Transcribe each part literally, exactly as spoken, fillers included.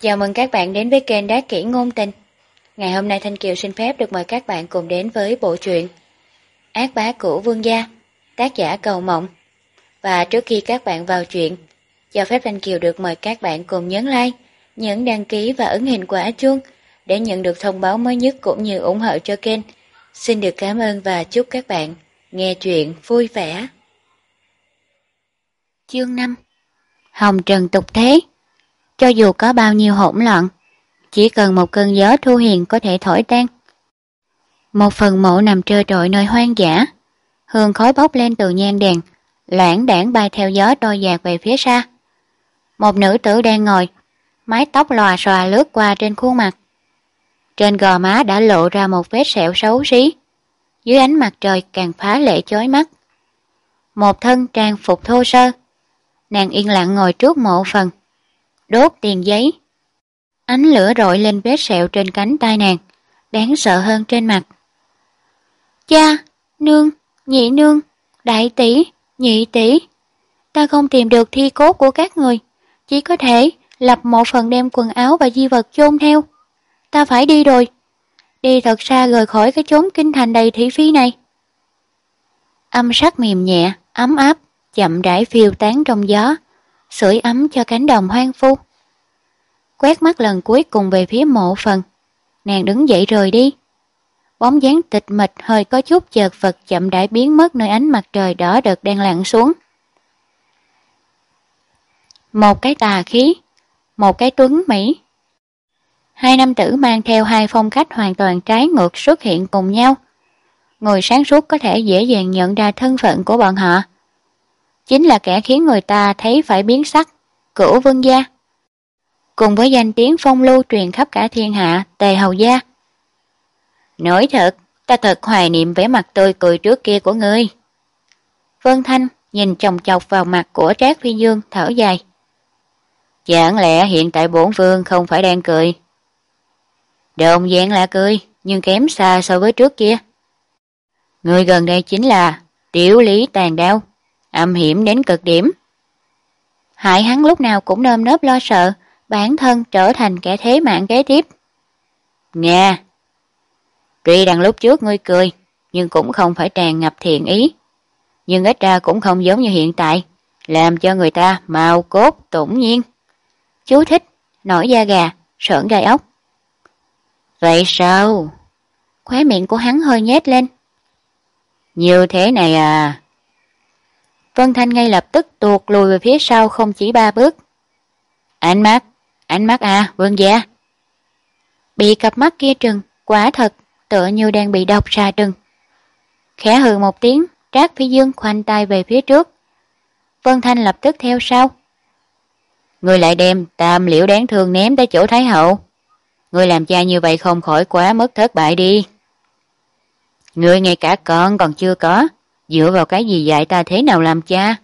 Chào mừng các bạn đến với kênh Đá Kỹ Ngôn Tình. Ngày hôm nay Thanh Kiều xin phép được mời các bạn cùng đến với bộ truyện Ác Bá Cửu Vương Gia, tác giả Cầu Mộng. Và trước khi các bạn vào truyện, cho phép Thanh Kiều được mời các bạn cùng nhấn like, nhấn đăng ký và ấn hình quả chuông để nhận được thông báo mới nhất cũng như ủng hộ cho kênh. Xin được cảm ơn và chúc các bạn nghe truyện vui vẻ. Chương năm. Hồng trần tục thế. Cho dù có bao nhiêu hỗn loạn, chỉ cần một cơn gió thu hiền có thể thổi tan. Một phần mộ nằm trơ trọi nơi hoang dã, hương khói bốc lên từ nhang đèn, loảng đãng bay theo gió trôi dạt về phía xa. Một nữ tử đang ngồi, mái tóc lòa xòa lướt qua trên khuôn mặt. Trên gò má đã lộ ra một vết sẹo xấu xí, dưới ánh mặt trời càng phá lệ chói mắt. Một thân trang phục thô sơ, nàng yên lặng ngồi trước mộ phần, đốt tiền giấy. Ánh lửa rọi lên vết sẹo trên cánh tay nàng, đáng sợ hơn trên mặt. Cha, nương, nhị nương, đại tỷ, nhị tỷ, ta không tìm được thi cốt của các người, chỉ có thể lập một phần đem quần áo và di vật chôn theo. Ta phải đi rồi, đi thật xa rời khỏi cái chốn kinh thành đầy thị phi này. Âm sắc mềm nhẹ, ấm áp, chậm rãi phiêu tán trong gió, sưởi ấm cho cánh đồng hoang vu. Quét mắt lần cuối cùng về phía mộ phần, nàng đứng dậy rời đi. Bóng dáng tịch mịch hơi có chút chợt vật chậm rãi biến mất nơi ánh mặt trời đỏ đợt đang lặn xuống. Một cái tà khí, một cái tuấn mỹ. Hai nam tử mang theo hai phong cách hoàn toàn trái ngược xuất hiện cùng nhau. Người sáng suốt có thể dễ dàng nhận ra thân phận của bọn họ. Chính là kẻ khiến người ta thấy phải biến sắc, Cửu Vương Gia. Cùng với danh tiếng phong lưu truyền khắp cả thiên hạ, Tề Hầu Gia. Nói thật, ta thật hoài niệm vẻ mặt tươi cười trước kia của ngươi. Vân Thanh nhìn chòng chọc vào mặt của Trác Phi Dương, thở dài. Chẳng lẽ hiện tại bổn vương không phải đang cười? Đồng dạng là cười, nhưng kém xa so với trước kia. Người gần đây chính là tiểu lý tàn đao, âm hiểm đến cực điểm. Hại hắn lúc nào cũng nơm nớp lo sợ, bản thân trở thành kẻ thế mạng kế tiếp. Nga, tuy rằng lúc trước ngươi cười, nhưng cũng không phải tràn ngập thiện ý. Nhưng ít ra cũng không giống như hiện tại, làm cho người ta màu cốt tủng nhiên. Chú thích, nổi da gà, sởn gai ốc. Vậy sao? Khóe miệng của hắn hơi nhếch lên. Như thế này à? Vân Thanh ngay lập tức tuột lùi về phía sau không chỉ ba bước. Ánh mắt, ánh mắt à, Vương Gia. Bị cặp mắt kia trừng, quả thật, tựa như đang bị độc xà trừng. Khẽ hừ một tiếng, Trác Phi Dương khoanh tay về phía trước. Vân Thanh lập tức theo sau. Người lại đem tam liễu đáng thương ném tới chỗ Thái Hậu. Người làm cha như vậy không khỏi quá mất thất bại đi. Người ngay cả con còn chưa có, dựa vào cái gì dạy ta thế nào làm cha?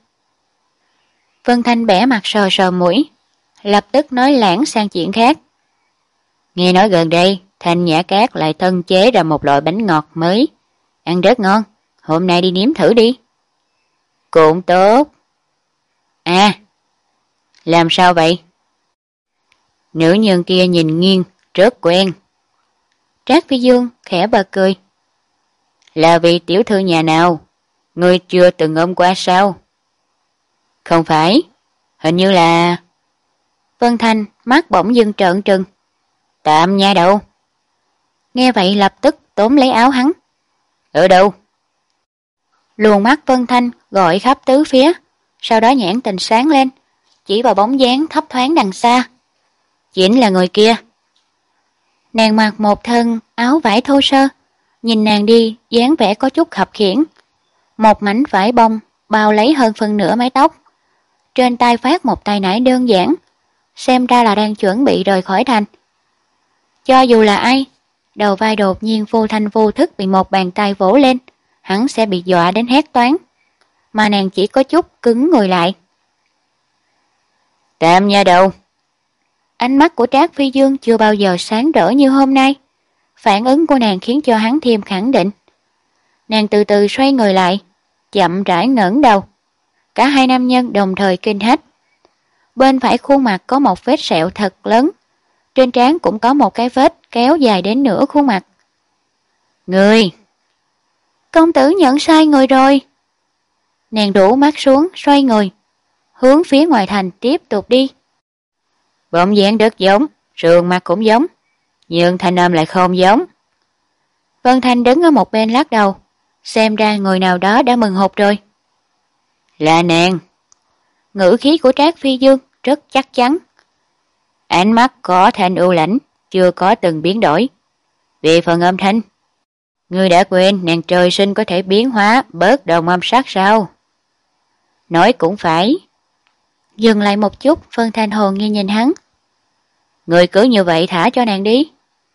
Vân Thanh bẻ mặt sờ sờ mũi, lập tức nói lãng sang chuyện khác. Nghe nói gần đây, Thanh Nhã Cát lại thân chế ra một loại bánh ngọt mới, ăn rất ngon, hôm nay đi nếm thử đi. Cũng tốt. À, làm sao vậy? Nữ nhân kia nhìn nghiêng, rất quen. Trác Phi Dương khẽ bật cười. Là vị tiểu thư nhà nào? Ngươi chưa từng ôm qua sao? Không phải, hình như là... Vân Thanh mắt bỗng dưng trợn trừng. Tạm nha đâu? Nghe vậy lập tức tóm lấy áo hắn. Ở đâu? Luồng mắt Vân Thanh gọi khắp tứ phía, sau đó nhãn tình sáng lên, chỉ vào bóng dáng thấp thoáng đằng xa. Chính là người kia. Nàng mặc một thân áo vải thô sơ, nhìn nàng đi dáng vẻ có chút khập khiễng. Một mảnh vải bông bao lấy hơn phân nửa mái tóc. Trên tay phát một tay nải đơn giản, xem ra là đang chuẩn bị rời khỏi thành. Cho dù là ai, đầu vai đột nhiên vô thanh vô thức bị một bàn tay vỗ lên, hắn sẽ bị dọa đến hét toáng. Mà nàng chỉ có chút cứng người lại. Tạm nha đầu. Ánh mắt của Trác Phi Dương chưa bao giờ sáng rỡ như hôm nay. Phản ứng của nàng khiến cho hắn thêm khẳng định. Nàng từ từ xoay người lại, chậm rãi ngẩng đầu. Cả hai nam nhân đồng thời kinh hách. Bên phải khuôn mặt có một vết sẹo thật lớn, trên trán cũng có một cái vết kéo dài đến nửa khuôn mặt. Người! Công tử nhận sai người rồi. Nàng rũ mắt xuống, xoay người, hướng phía ngoài thành tiếp tục đi. Bóng dáng rất giống, sườn mặt cũng giống, nhưng thanh âm lại không giống. Vân Thanh đứng ở một bên lắc đầu, xem ra người nào đó đã mừng hụt rồi. Là nàng. Ngữ khí của Trác Phi Dương rất chắc chắn. Ánh mắt có thanh ưu lãnh, chưa có từng biến đổi. Về phần âm thanh, ngươi đã quên nàng trời sinh có thể biến hóa bớt đồng âm sắc sao? Nói cũng phải. Dừng lại một chút, Vân Thanh hồn nhiên nhìn hắn. Ngươi cứ như vậy thả cho nàng đi.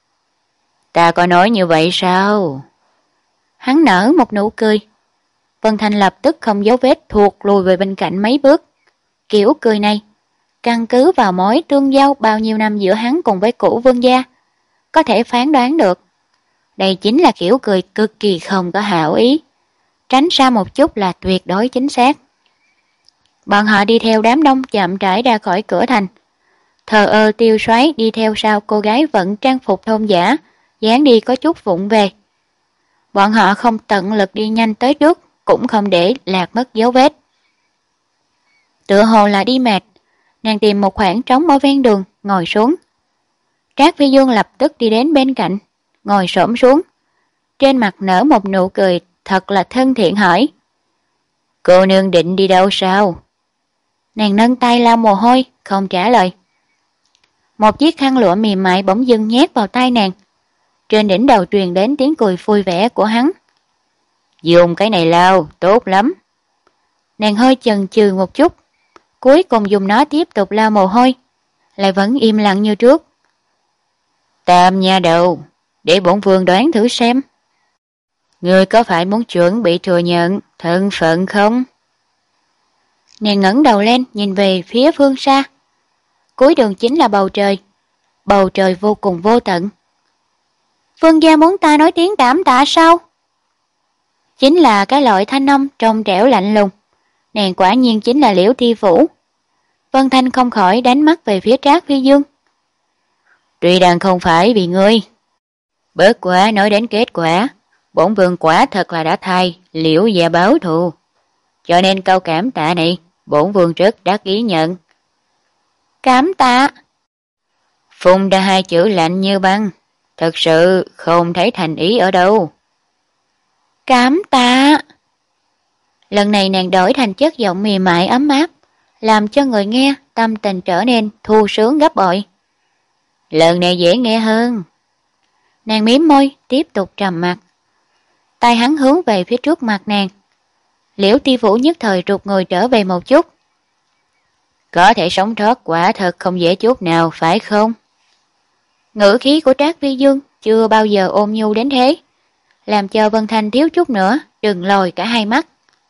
Ta có nói như vậy sao? Hắn nở một nụ cười. Vân Thanh lập tức không dấu vết thuộc lùi về bên cạnh mấy bước. Kiểu cười này, căn cứ vào mối tương giao bao nhiêu năm giữa hắn cùng với cũ vương gia, có thể phán đoán được. Đây chính là kiểu cười cực kỳ không có hảo ý. Tránh xa một chút là tuyệt đối chính xác. Bọn họ đi theo đám đông chậm rãi ra khỏi cửa thành. Thờ ơ tiêu xoáy đi theo sau cô gái vẫn trang phục thôn giả, dáng đi có chút vụng về. Bọn họ không tận lực đi nhanh tới trước, cũng không để lạc mất dấu vết. Tựa hồ là đi mệt, nàng tìm một khoảng trống ở ven đường, ngồi xuống. Trác Phi Dương lập tức đi đến bên cạnh, ngồi xổm xuống. Trên mặt nở một nụ cười thật là thân thiện hỏi. Cô nương định đi đâu sao? Nàng nâng tay lau mồ hôi, không trả lời. Một chiếc khăn lụa mềm mại bỗng dưng nhét vào tay nàng. Trên đỉnh đầu truyền đến tiếng cười vui vẻ của hắn. Dùng cái này lau, tốt lắm. Nàng hơi chần chừ một chút, cuối cùng dùng nó tiếp tục lau mồ hôi, lại vẫn im lặng như trước. Tam nha đầu, để bổn vương đoán thử xem. Ngươi có phải muốn chuẩn bị thừa nhận thân phận không? Nàng ngẩng đầu lên nhìn về phía phương xa. Cuối đường chính là bầu trời, bầu trời vô cùng vô tận. Vương gia muốn ta nói tiếng cảm tạ sao? Chính là cái loại thanh âm trong trẻo lạnh lùng. Nàng quả nhiên chính là Liễu Thi Vũ. Vân Thanh không khỏi đánh mắt về phía Trác Phi Dương. Tuy rằng không phải vì ngươi, bớt quá nói đến kết quả, bổn vương quả thật là đã thay Liễu gia báo thù. Cho nên câu cảm tạ này, bổn vương rất đắc ý nhận. Cảm tạ. Phun ra hai chữ lạnh như băng, thật sự không thấy thành ý ở đâu. Cảm tạ. Lần này nàng đổi thành chất giọng mềm mại ấm áp, làm cho người nghe tâm tình trở nên thu sướng gấp bội. Lần này dễ nghe hơn. Nàng mím môi, tiếp tục trầm mặc. Tay hắn hướng về phía trước mặt nàng. Liễu Ti Vũ nhất thời rụt người trở về một chút. Có thể sống sót quả thật không dễ chút nào, phải không? Ngữ khí của Trác Phi Dương chưa bao giờ ôn nhu đến thế, làm cho Vân Thanh thiếu chút nữa đừng lồi cả hai mắt.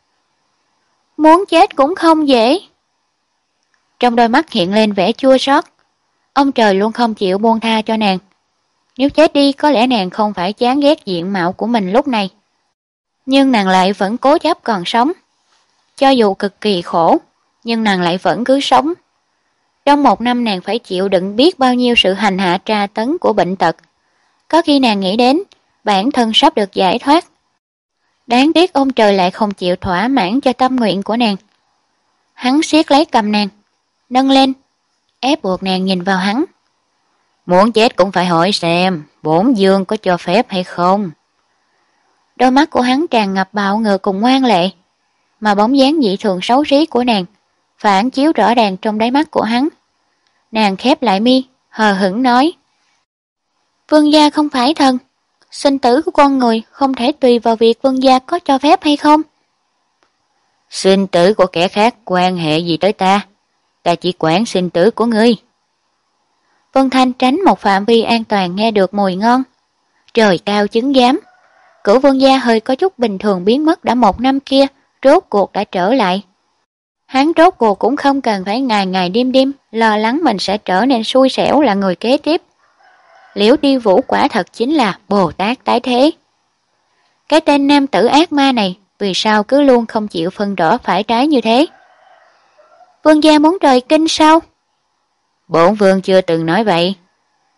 Muốn chết cũng không dễ. Trong đôi mắt hiện lên vẻ chua xót. Ông trời luôn không chịu buông tha cho nàng. Nếu chết đi có lẽ nàng không phải chán ghét diện mạo của mình lúc này. Nhưng nàng lại vẫn cố chấp còn sống. Cho dù cực kỳ khổ, nhưng nàng lại vẫn cứ sống. Trong một năm nàng phải chịu đựng biết bao nhiêu sự hành hạ tra tấn của bệnh tật. Có khi nàng nghĩ đến bản thân sắp được giải thoát. Đáng tiếc ông trời lại không chịu thỏa mãn cho tâm nguyện của nàng. Hắn siết lấy cầm nàng, nâng lên, ép buộc nàng nhìn vào hắn. Muốn chết cũng phải hỏi xem bổn vương có cho phép hay không. Đôi mắt của hắn tràn ngập bạo ngược cùng ngoan lệ, mà bóng dáng dị thường xấu xí của nàng phản chiếu rõ ràng trong đáy mắt của hắn. Nàng khép lại mi, hờ hững nói. Vương gia không phải thần, sinh tử của con người không thể tùy vào việc vương gia có cho phép hay không. Sinh tử của kẻ khác quan hệ gì tới ta? Ta chỉ quản sinh tử của ngươi. Vân Thanh tránh một phạm vi an toàn nghe được mùi ngon. Trời cao chứng giám. Cửu vương gia hơi có chút bình thường biến mất đã một năm kia, rốt cuộc đã trở lại. Hắn rốt cuộc cũng không cần phải ngày ngày đêm đêm lo lắng mình sẽ trở nên xui xẻo là người kế tiếp. Liễu Đi Vũ quả thật chính là Bồ Tát tái thế. Cái tên nam tử ác ma này vì sao cứ luôn không chịu phân rõ phải trái như thế? Vương gia muốn rời kinh sao? Bổn vương chưa từng nói vậy.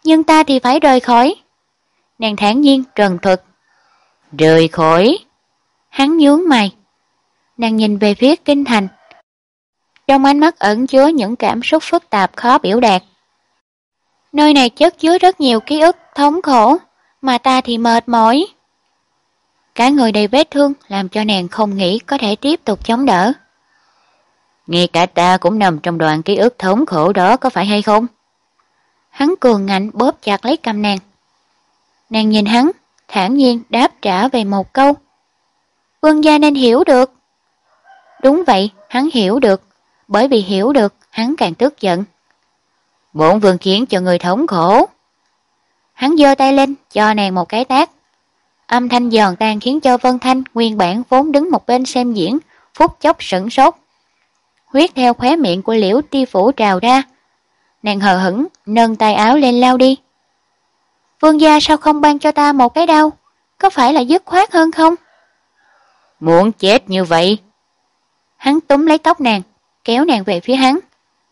Nhưng ta thì phải rời khỏi. Nàng thản nhiên trần thuật. Rời khỏi? Hắn nhướng mày. Nàng nhìn về phía kinh thành. Trong ánh mắt ẩn chứa những cảm xúc phức tạp khó biểu đạt. Nơi này chất chứa rất nhiều ký ức thống khổ, mà ta thì mệt mỏi. Cả người đầy vết thương làm cho nàng không nghĩ có thể tiếp tục chống đỡ. Ngay cả ta cũng nằm trong đoạn ký ức thống khổ đó, có phải hay không? Hắn cường ngạnh bóp chặt lấy cầm nàng. Nàng nhìn hắn, thản nhiên đáp trả về một câu. Vương gia nên hiểu được. Đúng vậy, hắn hiểu được. Bởi vì hiểu được, hắn càng tức giận. Bổn vương khiến cho người thống khổ. Hắn giơ tay lên, cho nàng một cái tát. Âm thanh giòn tan khiến cho Vân Thanh nguyên bản vốn đứng một bên xem diễn, phút chốc sửng sốt. Huyết theo khóe miệng của Liễu Ti Phủ trào ra. Nàng hờ hững nâng tay áo lên lao đi. Vương gia sao không ban cho ta một cái đao? Có phải là dứt khoát hơn không? Muốn chết như vậy? Hắn túm lấy tóc nàng, kéo nàng về phía hắn.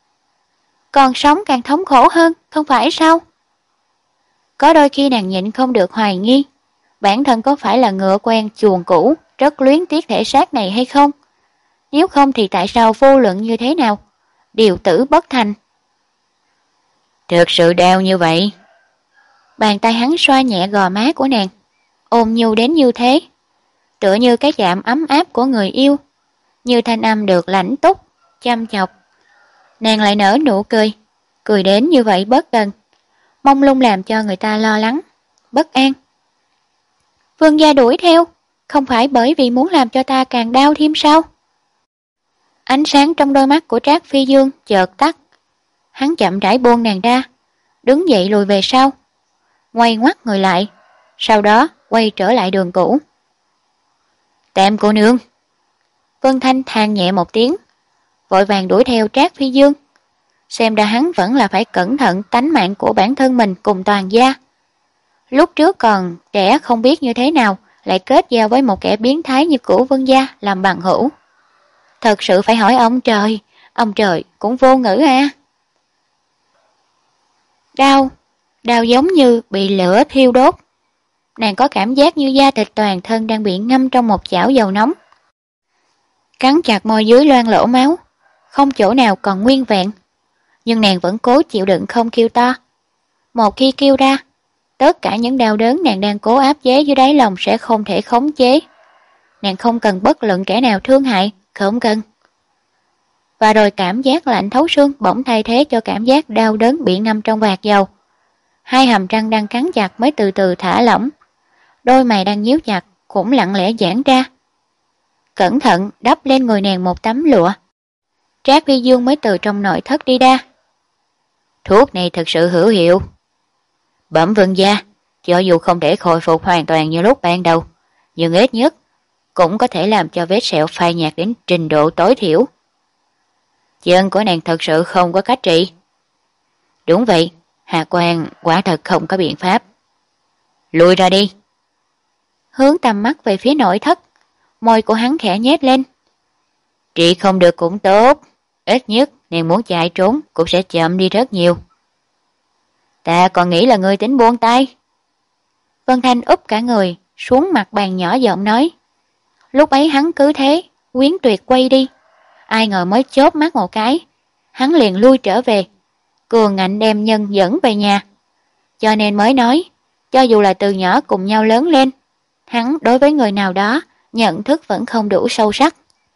Còn sống càng thống khổ hơn, không phải sao? Có đôi khi nàng nhịn không được hoài nghi, bản thân có phải là ngựa quen chuồng cũ, rất luyến tiếc thể xác này hay không? Nếu không thì tại sao vô luận như thế nào, điều tử bất thành? Thực sự đau như vậy. Bàn tay hắn xoa nhẹ gò má của nàng, ôm nhu đến như thế, tựa như cái chạm ấm áp của người yêu, như thanh âm được lãnh túc, chăm chọc. Nàng lại nở nụ cười, cười đến như vậy bất cần, mông lung làm cho người ta lo lắng, bất an. Vương gia đuổi theo, không phải bởi vì muốn làm cho ta càng đau thêm sao? Ánh sáng trong đôi mắt của Trác Phi Dương chợt tắt. Hắn chậm rãi buông nàng ra, đứng dậy lùi về sau, quay ngoắt người lại, sau đó quay trở lại đường cũ. Tạm cô nương. Vân Thanh than nhẹ một tiếng, vội vàng đuổi theo Trác Phi Dương. Xem ra hắn vẫn là phải cẩn thận tánh mạng của bản thân mình cùng toàn gia. Lúc trước còn trẻ không biết như thế nào, lại kết giao với một kẻ biến thái như Cửu Vương gia làm bằng hữu. Thật sự phải hỏi ông trời, ông trời cũng vô ngữ à. Đau, đau giống như bị lửa thiêu đốt. Nàng có cảm giác như da thịt toàn thân đang bị ngâm trong một chảo dầu nóng. Cắn chặt môi dưới loang lỗ máu, không chỗ nào còn nguyên vẹn. Nhưng nàng vẫn cố chịu đựng không kêu to. Một khi kêu ra, tất cả những đau đớn nàng đang cố áp chế dưới đáy lòng sẽ không thể khống chế. Nàng không cần bất luận kẻ nào thương hại, không cần. Và rồi cảm giác lạnh thấu xương bỗng thay thế cho cảm giác đau đớn bị ngâm trong vạt dầu. Hai hàm răng đang cắn chặt mới từ từ thả lỏng. Đôi mày đang nhíu chặt cũng lặng lẽ giãn ra. Cẩn thận đắp lên người nàng một tấm lụa. Trác Phi Dương mới từ trong nội thất đi ra. Thuốc này thật sự hữu hiệu. Bẩm vương gia, cho dù không thể khôi phục hoàn toàn như lúc ban đầu, nhưng ít nhất cũng có thể làm cho vết sẹo phai nhạt đến trình độ tối thiểu. Chân của nàng thật sự không có cách trị. Đúng vậy, Hạ Quan quả thật không có biện pháp. Lùi ra đi. Hướng tầm mắt về phía nội thất, môi của hắn khẽ nhếch lên. Trị không được cũng tốt, ít nhất nàng muốn chạy trốn cũng sẽ chậm đi rất nhiều. Ta còn nghĩ là người tính buông tay. Vân Thanh úp cả người xuống mặt bàn nhỏ giọng nói. Lúc ấy hắn cứ thế, quyến tuyệt quay đi. Ai ngờ mới chớp mắt một cái, hắn liền lui trở về, cường ngạnh đem Nhân dẫn về nhà. Cho nên mới nói, cho dù là từ nhỏ cùng nhau lớn lên, hắn đối với người nào đó nhận thức vẫn không đủ sâu sắc.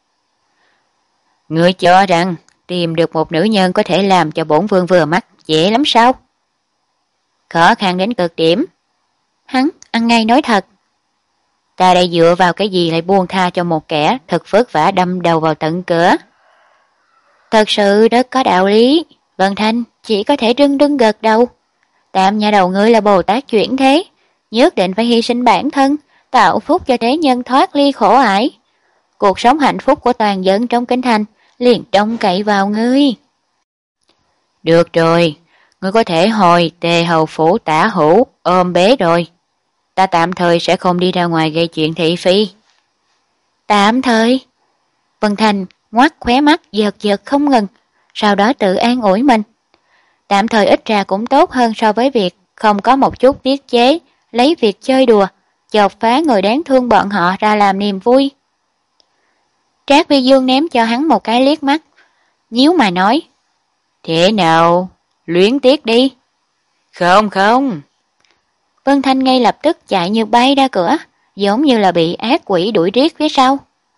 Ngươi cho rằng tìm được một nữ nhân có thể làm cho bổn vương vừa mắt dễ lắm sao? Khó khăn đến cực điểm. Hắn ăn ngay nói thật. Ta đây dựa vào cái gì lại buông tha cho một kẻ thật vất vả đâm đầu vào tận cửa? Thật sự rất có đạo lý. Vân Thanh chỉ có thể rưng rưng gật đầu. Tạm nhà đầu ngươi là Bồ Tát chuyển thế, nhất định phải hy sinh bản thân, tạo phúc cho thế nhân thoát ly khổ ải. Cuộc sống hạnh phúc của toàn dân trong kinh thành liền trông cậy vào ngươi. Được rồi, ngươi có thể hồi Tề hầu phủ Tả Hữu ôm bế rồi. Ta tạm thời sẽ không đi ra ngoài gây chuyện thị phi. Tạm thời? Vân Thành ngoắt khóe mắt giật giật không ngừng, sau đó tự an ủi mình. Tạm thời ít ra cũng tốt hơn so với việc không có một chút tiết chế, lấy việc chơi đùa, chọc phá người đáng thương bọn họ ra làm niềm vui. Trác Phi Dương ném cho hắn một cái liếc mắt, nhíu mà nói, thế nào, luyến tiếc đi. Không không. Vân Thanh ngay lập tức chạy như bay ra cửa, giống như là bị ác quỷ đuổi riết phía sau.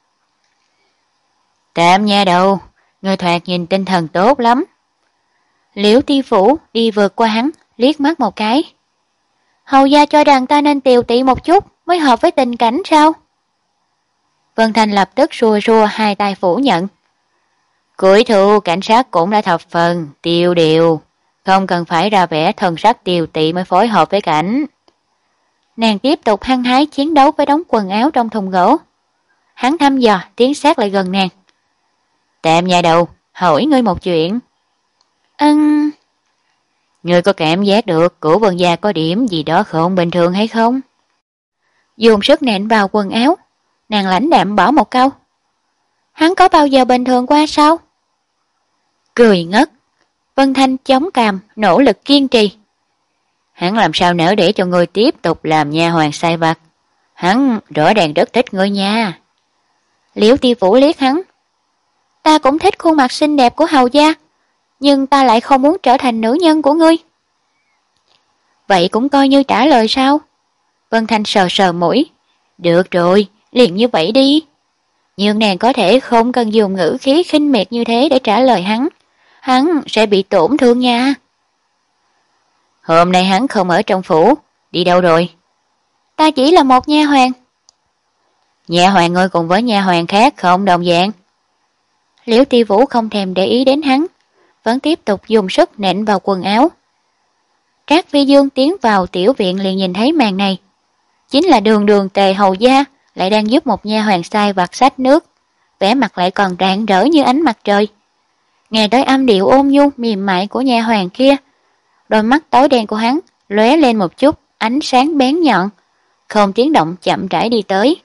Tạm nha đầu, người thoạt nhìn tinh thần tốt lắm. Liễu Ti Phủ đi vượt qua hắn, liếc mắt một cái. Hầu gia cho rằng ta nên tiều tị một chút mới hợp với tình cảnh sao? Vân Thanh lập tức xua xua hai tay phủ nhận. Cuối thu cảnh sát cũng đã thập phần, tiêu điều, không cần phải ra vẻ thần sắc tiều tị mới phối hợp với cảnh. Nàng tiếp tục hăng hái chiến đấu với đống quần áo trong thùng gỗ. Hắn thăm dò tiến sát lại gần nàng. Tạm nhà đầu, hỏi ngươi một chuyện. Ừm... Ngươi có cảm giác được của Vân gia có điểm gì đó không bình thường hay không? Dùng sức nện vào quần áo, nàng lãnh đạm bỏ một câu. Hắn có bao giờ bình thường qua sao? Cười ngất. Vân Thanh chống cằm, nỗ lực kiên trì. Hắn làm sao nỡ để cho ngươi tiếp tục làm nha hoàn sai vặt. Hắn rõ ràng rất thích ngươi nha. Liễu Ti Phủ liếc hắn. Ta cũng thích khuôn mặt xinh đẹp của hầu gia, nhưng ta lại không muốn trở thành nữ nhân của ngươi. Vậy cũng coi như trả lời sao? Vân Thanh sờ sờ mũi. Được rồi, liền như vậy đi. Nhưng nàng có thể không cần dùng ngữ khí khinh miệt như thế để trả lời hắn. Hắn sẽ bị tổn thương nha. Hôm nay hắn không ở trong phủ, đi đâu rồi? Ta chỉ là một nha hoàn. Nha hoàn ngươi cùng với nha hoàn khác không đồng dạng. Liễu Ti Vũ không thèm để ý đến hắn, vẫn tiếp tục dùng sức nện vào quần áo. Trác Phi Dương tiến vào tiểu viện liền nhìn thấy màn này. Chính là đường đường Tề hầu gia lại đang giúp một nha hoàn sai vặt xách nước, vẻ mặt lại còn rạng rỡ như ánh mặt trời. Nghe tới âm điệu ôn nhu mềm mại của nha hoàn kia, đôi mắt tối đen của hắn lóe lên một chút ánh sáng bén nhọn, không tiếng động chậm rãi đi tới.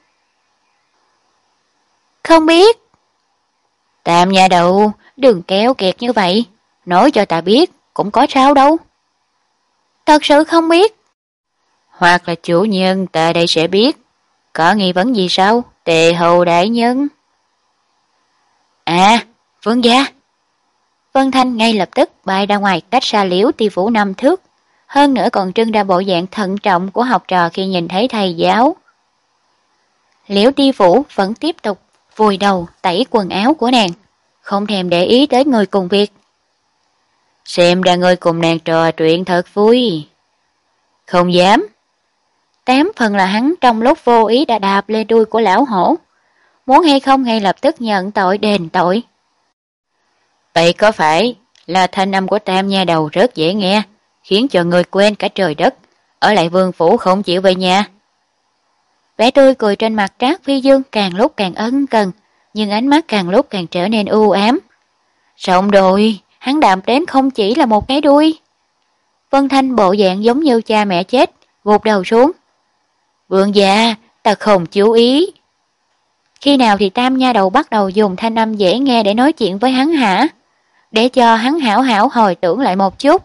Không biết. Tạm nhà đầu, đừng kéo kiệt như vậy, nói cho ta biết cũng có sao đâu. Thật sự không biết. Hoặc là chủ nhân ta đây sẽ biết. Có nghi vấn gì sao, Tề hầu đại nhân? À, Vương gia. Vân Thanh ngay lập tức bay ra ngoài cách xa Liễu Ti Phủ năm thước, hơn nữa còn trưng ra bộ dạng thận trọng của học trò khi nhìn thấy thầy giáo. Liễu Ti Phủ vẫn tiếp tục vùi đầu tẩy quần áo của nàng, không thèm để ý tới người cùng việc. Xem ra người cùng nàng trò chuyện thật vui. Không dám. Tám phần là hắn trong lúc vô ý đã đạp lên đuôi của lão hổ, muốn hay không ngay lập tức nhận tội đền tội. Vậy có phải là thanh âm của Tam nha đầu rất dễ nghe, khiến cho người quên cả trời đất, ở lại vương phủ không chịu về nhà? Vẻ tươi cười trên mặt Trác Phi Dương càng lúc càng ân cần, nhưng ánh mắt càng lúc càng trở nên u ám. Xong rồi, hắn đạp đến không chỉ là một cái đuôi. Vân Thanh bộ dạng giống như cha mẹ chết, gục đầu xuống. Vương gia, ta không chú ý. Khi nào thì Tam nha đầu bắt đầu dùng thanh âm dễ nghe để nói chuyện với hắn hả? Để cho hắn hảo hảo hồi tưởng lại một chút.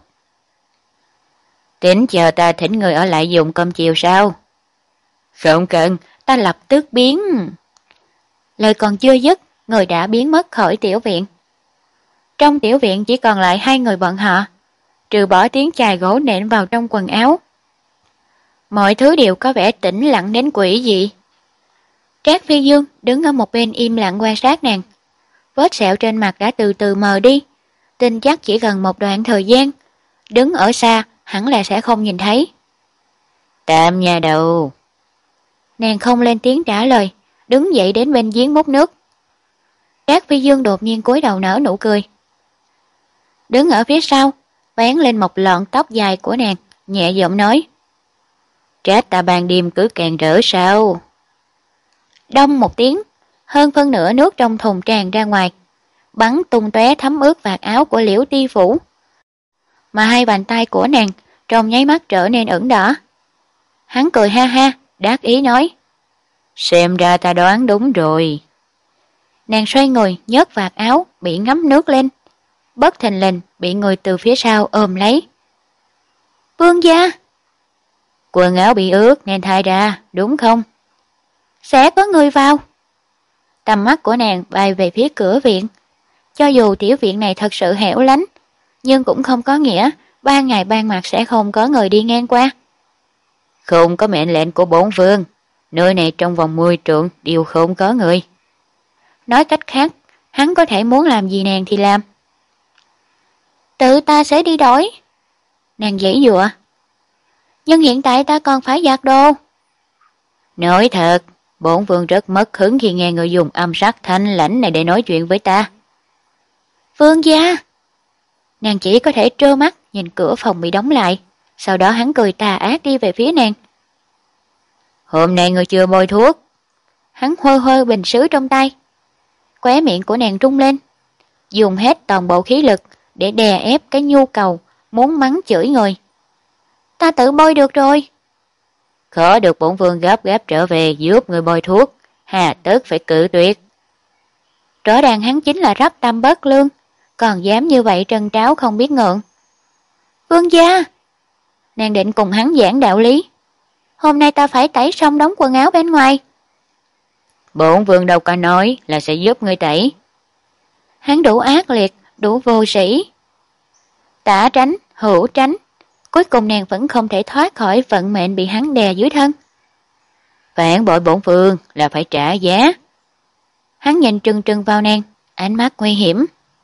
Tính chờ ta thỉnh người ở lại dùng cơm chiều sao? Không cần, ta lập tức biến. Lời còn chưa dứt, người đã biến mất khỏi tiểu viện. Trong tiểu viện chỉ còn lại hai người bọn họ, trừ bỏ tiếng chài gỗ nện vào trong quần áo. Mọi thứ đều có vẻ tĩnh lặng đến quỷ dị. Trác Phi Dương đứng ở một bên im lặng quan sát nàng. Vết sẹo trên mặt đã từ từ mờ đi, tin chắc chỉ gần một đoạn thời gian. Đứng ở xa hẳn là sẽ không nhìn thấy. Tạm nhà đầu. Nàng không lên tiếng trả lời, đứng dậy đến bên giếng múc nước. Trác Phi Dương đột nhiên cúi đầu nở nụ cười. Đứng ở phía sau, vén lên một lọn tóc dài của nàng, nhẹ giọng nói. Trách ta ban đêm cứ càng rỡ sao? Đông một tiếng, hơn phân nửa nước trong thùng tràn ra ngoài, bắn tung tóe thấm ướt vạt áo của Liễu Ti Phủ. Mà hai bàn tay của nàng trong nháy mắt trở nên ửng đỏ. Hắn cười ha ha, đắc ý nói. Xem ra ta đoán đúng rồi. Nàng xoay người nhấc vạt áo bị ngấm nước lên, bất thình lình bị người từ phía sau ôm lấy. Vương gia, Quần áo bị ướt nên thay ra, đúng không? Sẽ có người vào. Tầm mắt của nàng bay về phía cửa viện. Cho dù tiểu viện này thật sự hẻo lánh, nhưng cũng không có nghĩa ban ngày ban mặt sẽ không có người đi ngang qua. Không có mệnh lệnh của bổn vương, nơi này trong vòng mười trượng đều không có người. Nói cách khác, hắn có thể muốn làm gì nàng thì làm. Tự ta sẽ đi đổi. Nàng giãy giụa. Nhưng hiện tại ta còn phải giặt đồ. Nói thật, bổn vương rất mất hứng khi nghe người dùng âm sắc thanh lãnh này để nói chuyện với ta. Vương gia. Nàng chỉ có thể trơ mắt nhìn cửa phòng bị đóng lại, sau đó hắn cười tà ác đi về phía nàng. Hôm nay người chưa bôi thuốc. Hắn hôi hôi bình sứ trong tay. Khóe miệng của nàng rung lên, dùng hết toàn bộ khí lực để đè ép cái nhu cầu muốn mắng chửi người. Ta tự bôi được rồi. Khó được bổn vương gấp gáp trở về giúp người bôi thuốc, hà tất phải cự tuyệt. Rõ ràng hắn chính là rắp tâm bất lương, còn dám như vậy trân tráo không biết ngượng. Vương gia. Nàng định cùng hắn giảng đạo lý. Hôm nay ta phải tẩy xong đống quần áo bên ngoài. Bổn vương đâu có nói là sẽ giúp ngươi tẩy. Hắn đủ ác liệt, đủ vô sĩ. Tả tránh, hữu tránh. Cuối cùng nàng vẫn không thể thoát khỏi vận mệnh bị hắn đè dưới thân. Phản bội bổn vương là phải trả giá. Hắn nhìn trừng trừng vào nàng, ánh mắt nguy hiểm.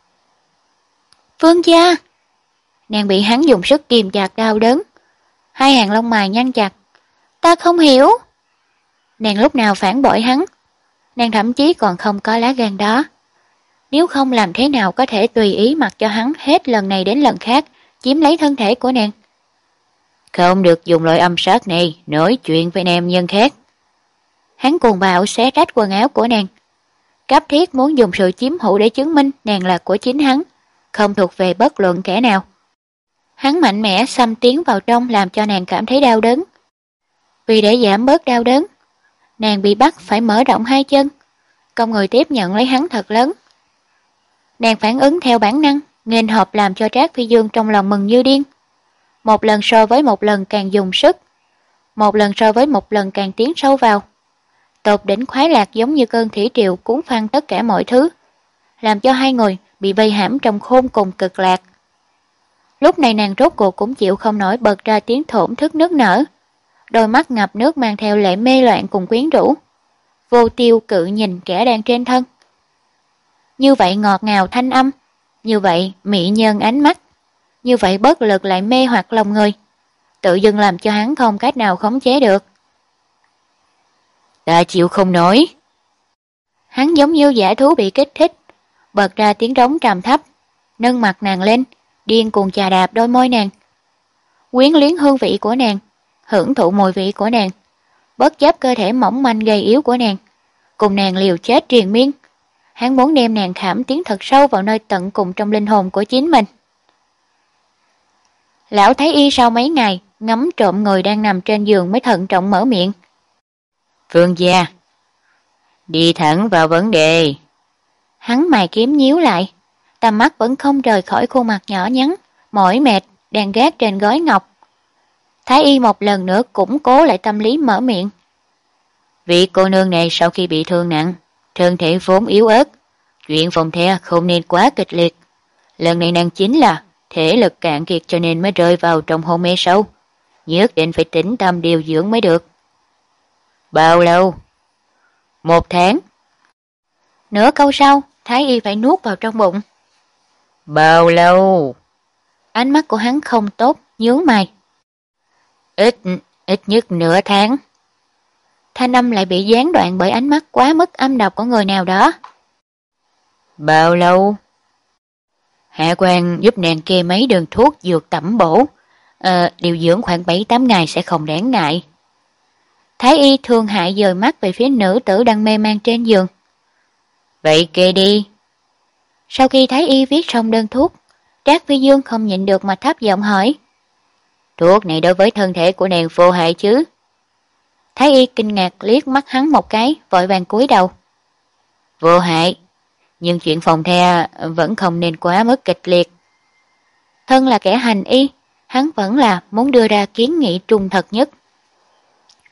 Vương gia. Nàng bị hắn dùng sức kìm chặt đau đớn. Hai hàng lông mày nhăn chặt. Ta không hiểu. Nàng lúc nào phản bội hắn. Nàng thậm chí còn không có lá gan đó. Nếu không làm thế nào có thể tùy ý mặc cho hắn hết lần này đến lần khác chiếm lấy thân thể của nàng. Không được dùng loại âm sát này nói chuyện với nam nhân khác. Hắn cuồng bạo xé rách quần áo của nàng. Cấp thiết muốn dùng sự chiếm hữu để chứng minh nàng là của chính hắn, không thuộc về bất luận kẻ nào. Hắn mạnh mẽ xâm tiến vào trong làm cho nàng cảm thấy đau đớn. Vì để giảm bớt đau đớn, nàng bị bắt phải mở rộng hai chân, công người tiếp nhận lấy hắn thật lớn. Nàng phản ứng theo bản năng, nghênh hợp làm cho Trác Phi Dương trong lòng mừng như điên. Một lần so với một lần càng dùng sức, một lần so với một lần càng tiến sâu vào. Tột đỉnh khoái lạc giống như cơn thủy triều cuốn phăng tất cả mọi thứ, làm cho hai người bị vây hãm trong khôn cùng cực lạc. Lúc này nàng rốt cuộc cũng chịu không nổi bật ra tiếng thổn thức nức nở, đôi mắt ngập nước mang theo lệ mê loạn cùng quyến rũ, vô tiêu cự nhìn kẻ đang trên thân. Như vậy ngọt ngào thanh âm, như vậy mỹ nhân ánh mắt, như vậy bất lực lại mê hoặc lòng người, tự dưng làm cho hắn không cách nào khống chế được. Ta chịu không nổi. Hắn giống như dã thú bị kích thích, bật ra tiếng rống trầm thấp, nâng mặt nàng lên, điên cuồng chà đạp đôi môi nàng, quyến luyến hương vị của nàng, hưởng thụ mùi vị của nàng, bất chấp cơ thể mỏng manh gầy yếu của nàng, cùng nàng liều chết triền miên. Hắn muốn đem nàng khảm tiến thật sâu vào nơi tận cùng trong linh hồn của chính mình. Lão Thái Y sau mấy ngày ngắm trộm người đang nằm trên giường mới thận trọng mở miệng. Vương gia. Đi thẳng vào vấn đề. Hắn mày kiếm nhíu lại, tầm mắt vẫn không rời khỏi khuôn mặt nhỏ nhắn, mỏi mệt, đang gác trên gối ngọc. Thái Y một lần nữa củng cố lại tâm lý mở miệng. Vị cô nương này sau khi bị thương nặng, thân thể vốn yếu ớt, chuyện phòng the không nên quá kịch liệt. Lần này nàng chính là thể lực cạn kiệt cho nên mới rơi vào trong hôn mê sâu. Nhất định phải tĩnh tâm điều dưỡng mới được. Bao lâu? Một tháng. Nửa câu sau, Thái Y phải nuốt vào trong bụng. Bao lâu? Ánh mắt của hắn không tốt, nhướng mày. Ít, ít nhất nửa tháng. Thanh âm lại bị gián đoạn bởi ánh mắt quá mức âm độc của người nào đó. Bao lâu? Hạ quan giúp nàng kê mấy đơn thuốc dược tẩm bổ. À, điều dưỡng khoảng bảy tám ngày sẽ không đáng ngại. Thái Y thương hại dời mắt về phía nữ tử đang mê man trên giường. Vậy kê đi. Sau khi Thái Y viết xong đơn thuốc, Trác Phi Dương không nhịn được mà thấp giọng hỏi. Thuốc này đối với thân thể của nàng vô hại chứ? Thái Y kinh ngạc liếc mắt hắn một cái, vội vàng cúi đầu. Vô hại, nhưng chuyện phòng the vẫn không nên quá mức kịch liệt. Thân là kẻ hành y, hắn vẫn là muốn đưa ra kiến nghị trung thật nhất,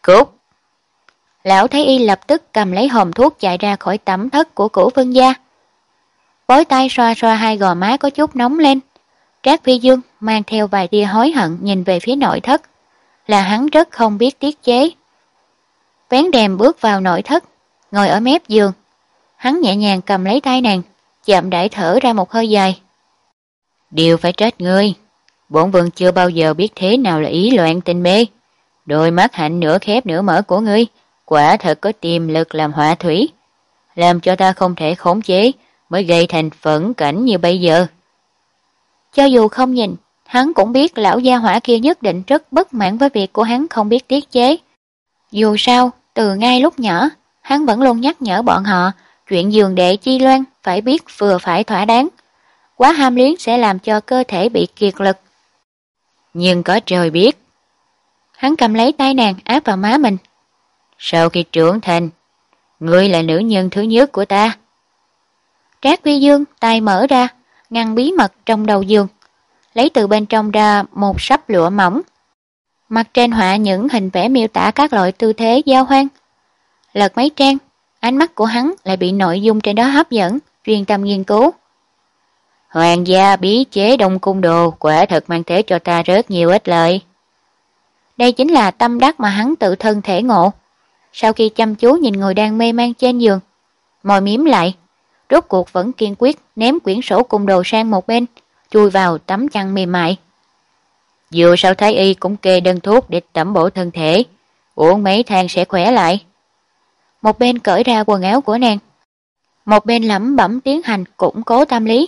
Cút! Lão Thái Y lập tức cầm lấy hòm thuốc chạy ra khỏi tẩm thất của Cửu Vương gia. Bối tay xoa xoa hai gò má có chút nóng lên. Trác Phi Dương mang theo vài tia hối hận nhìn về phía nội thất, là hắn rất không biết tiết chế. Vén rèm bước vào nội thất, ngồi ở mép giường. Hắn nhẹ nhàng cầm lấy tay nàng, chậm rãi thở ra một hơi dài. Điều phải trách ngươi, bổn vương chưa bao giờ biết thế nào là ý loạn tình mê. Đôi mắt hạnh nửa khép nửa mở của ngươi, quả thật có tiềm lực làm họa thủy, làm cho ta không thể khống chế, mới gây thành phẫn cảnh như bây giờ. Cho dù không nhìn, hắn cũng biết lão gia hỏa kia nhất định rất bất mãn với việc của hắn không biết tiết chế. Dù sao, từ ngay lúc nhỏ, hắn vẫn luôn nhắc nhở bọn họ, chuyện giường đệ chi loan phải biết vừa phải thỏa đáng. Quá ham luyến sẽ làm cho cơ thể bị kiệt lực. Nhưng có trời biết. Hắn cầm lấy tay nàng áp vào má mình. Sau khi trưởng thành, ngươi là nữ nhân thứ nhất của ta. Trác Phi Dương tay mở ra, ngăn bí mật trong đầu giường, lấy từ bên trong ra một sấp lụa mỏng. Mặt trên họa những hình vẽ miêu tả các loại tư thế giao hoan. Lật mấy trang, ánh mắt của hắn lại bị nội dung trên đó hấp dẫn, chuyên tâm nghiên cứu. Hoàng gia bí chế đông cung đồ quả thật mang tới cho ta rất nhiều ích lợi. Đây chính là tâm đắc mà hắn tự thân thể ngộ. Sau khi chăm chú nhìn người đang mê man trên giường, môi miếm lại, rốt cuộc vẫn kiên quyết ném quyển sổ cung đồ sang một bên, chui vào tấm chăn mềm mại. Dù sao Thái Y cũng kê đơn thuốc để tẩm bổ thân thể, uống mấy tháng sẽ khỏe lại. Một bên cởi ra quần áo của nàng, một bên lẩm bẩm tiến hành củng cố tâm lý.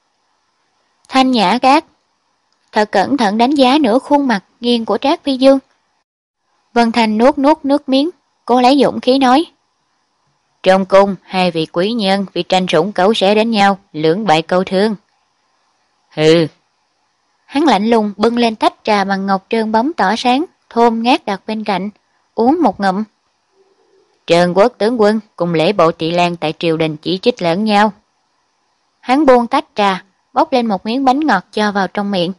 Thanh nhã gác, thật cẩn thận đánh giá nửa khuôn mặt nghiêng của Trác Phi Dương. Vân Thanh nuốt nuốt nước miếng, cô lấy dũng khí nói. Trong cung, hai vị quý nhân vì tranh sủng cấu xé đến nhau, lưỡng bại câu thương. Hừ. Hắn lạnh lùng bưng lên tách trà bằng ngọc trơn bóng tỏ sáng, thơm ngát đặt bên cạnh, uống một ngụm. Trần Quốc tướng quân cùng lễ bộ Tị Lan tại triều đình chỉ trích lẫn nhau. Hắn buông tách trà, bốc lên một miếng bánh ngọt cho vào trong miệng.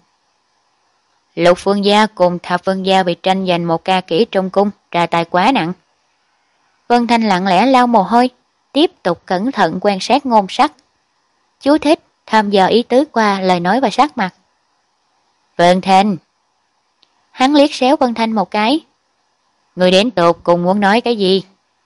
Lục Phương gia cùng Thập Phương gia bị tranh giành một ca kỹ trong cung, ra tay quá nặng. Vân Thanh lặng lẽ lau mồ hôi, tiếp tục cẩn thận quan sát ngôn sắc. Chú thích tham dò ý tứ qua lời nói và sắc mặt. Vân Thanh. Hắn liếc xéo Vân Thanh một cái. Người đến tột cùng muốn nói cái gì?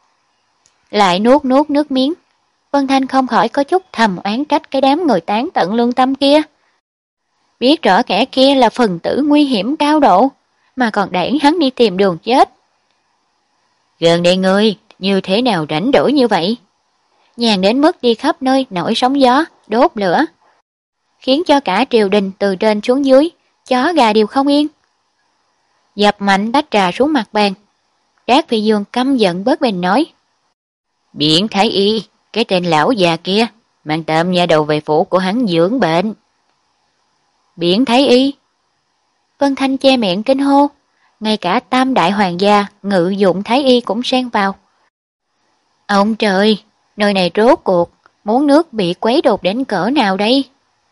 Lại nuốt nuốt nước miếng. Vân Thanh không khỏi có chút thầm oán trách cái đám người tán tận lương tâm kia. Biết rõ kẻ kia là phần tử nguy hiểm cao độ, mà còn đẩy hắn đi tìm đường chết. Gần đây ngươi, như thế nào rảnh rỗi như vậy? Nhàn đến mức đi khắp nơi nổi sóng gió, đốt lửa, khiến cho cả triều đình từ trên xuống dưới, chó gà đều không yên. Dập mạnh tách trà xuống mặt bàn. Trác Phi Dương căm giận bớt bình nói. Biển Thái Y, cái tên lão già kia, mang tạm nhà đầu về phủ của hắn dưỡng bệnh. Biển Thái Y. Vân Thanh che miệng kinh hô, ngay cả tam đại hoàng gia, ngự dụng Thái Y cũng xen vào. Ông trời, nơi này rốt cuộc, muốn nước bị quấy đột đến cỡ nào đây?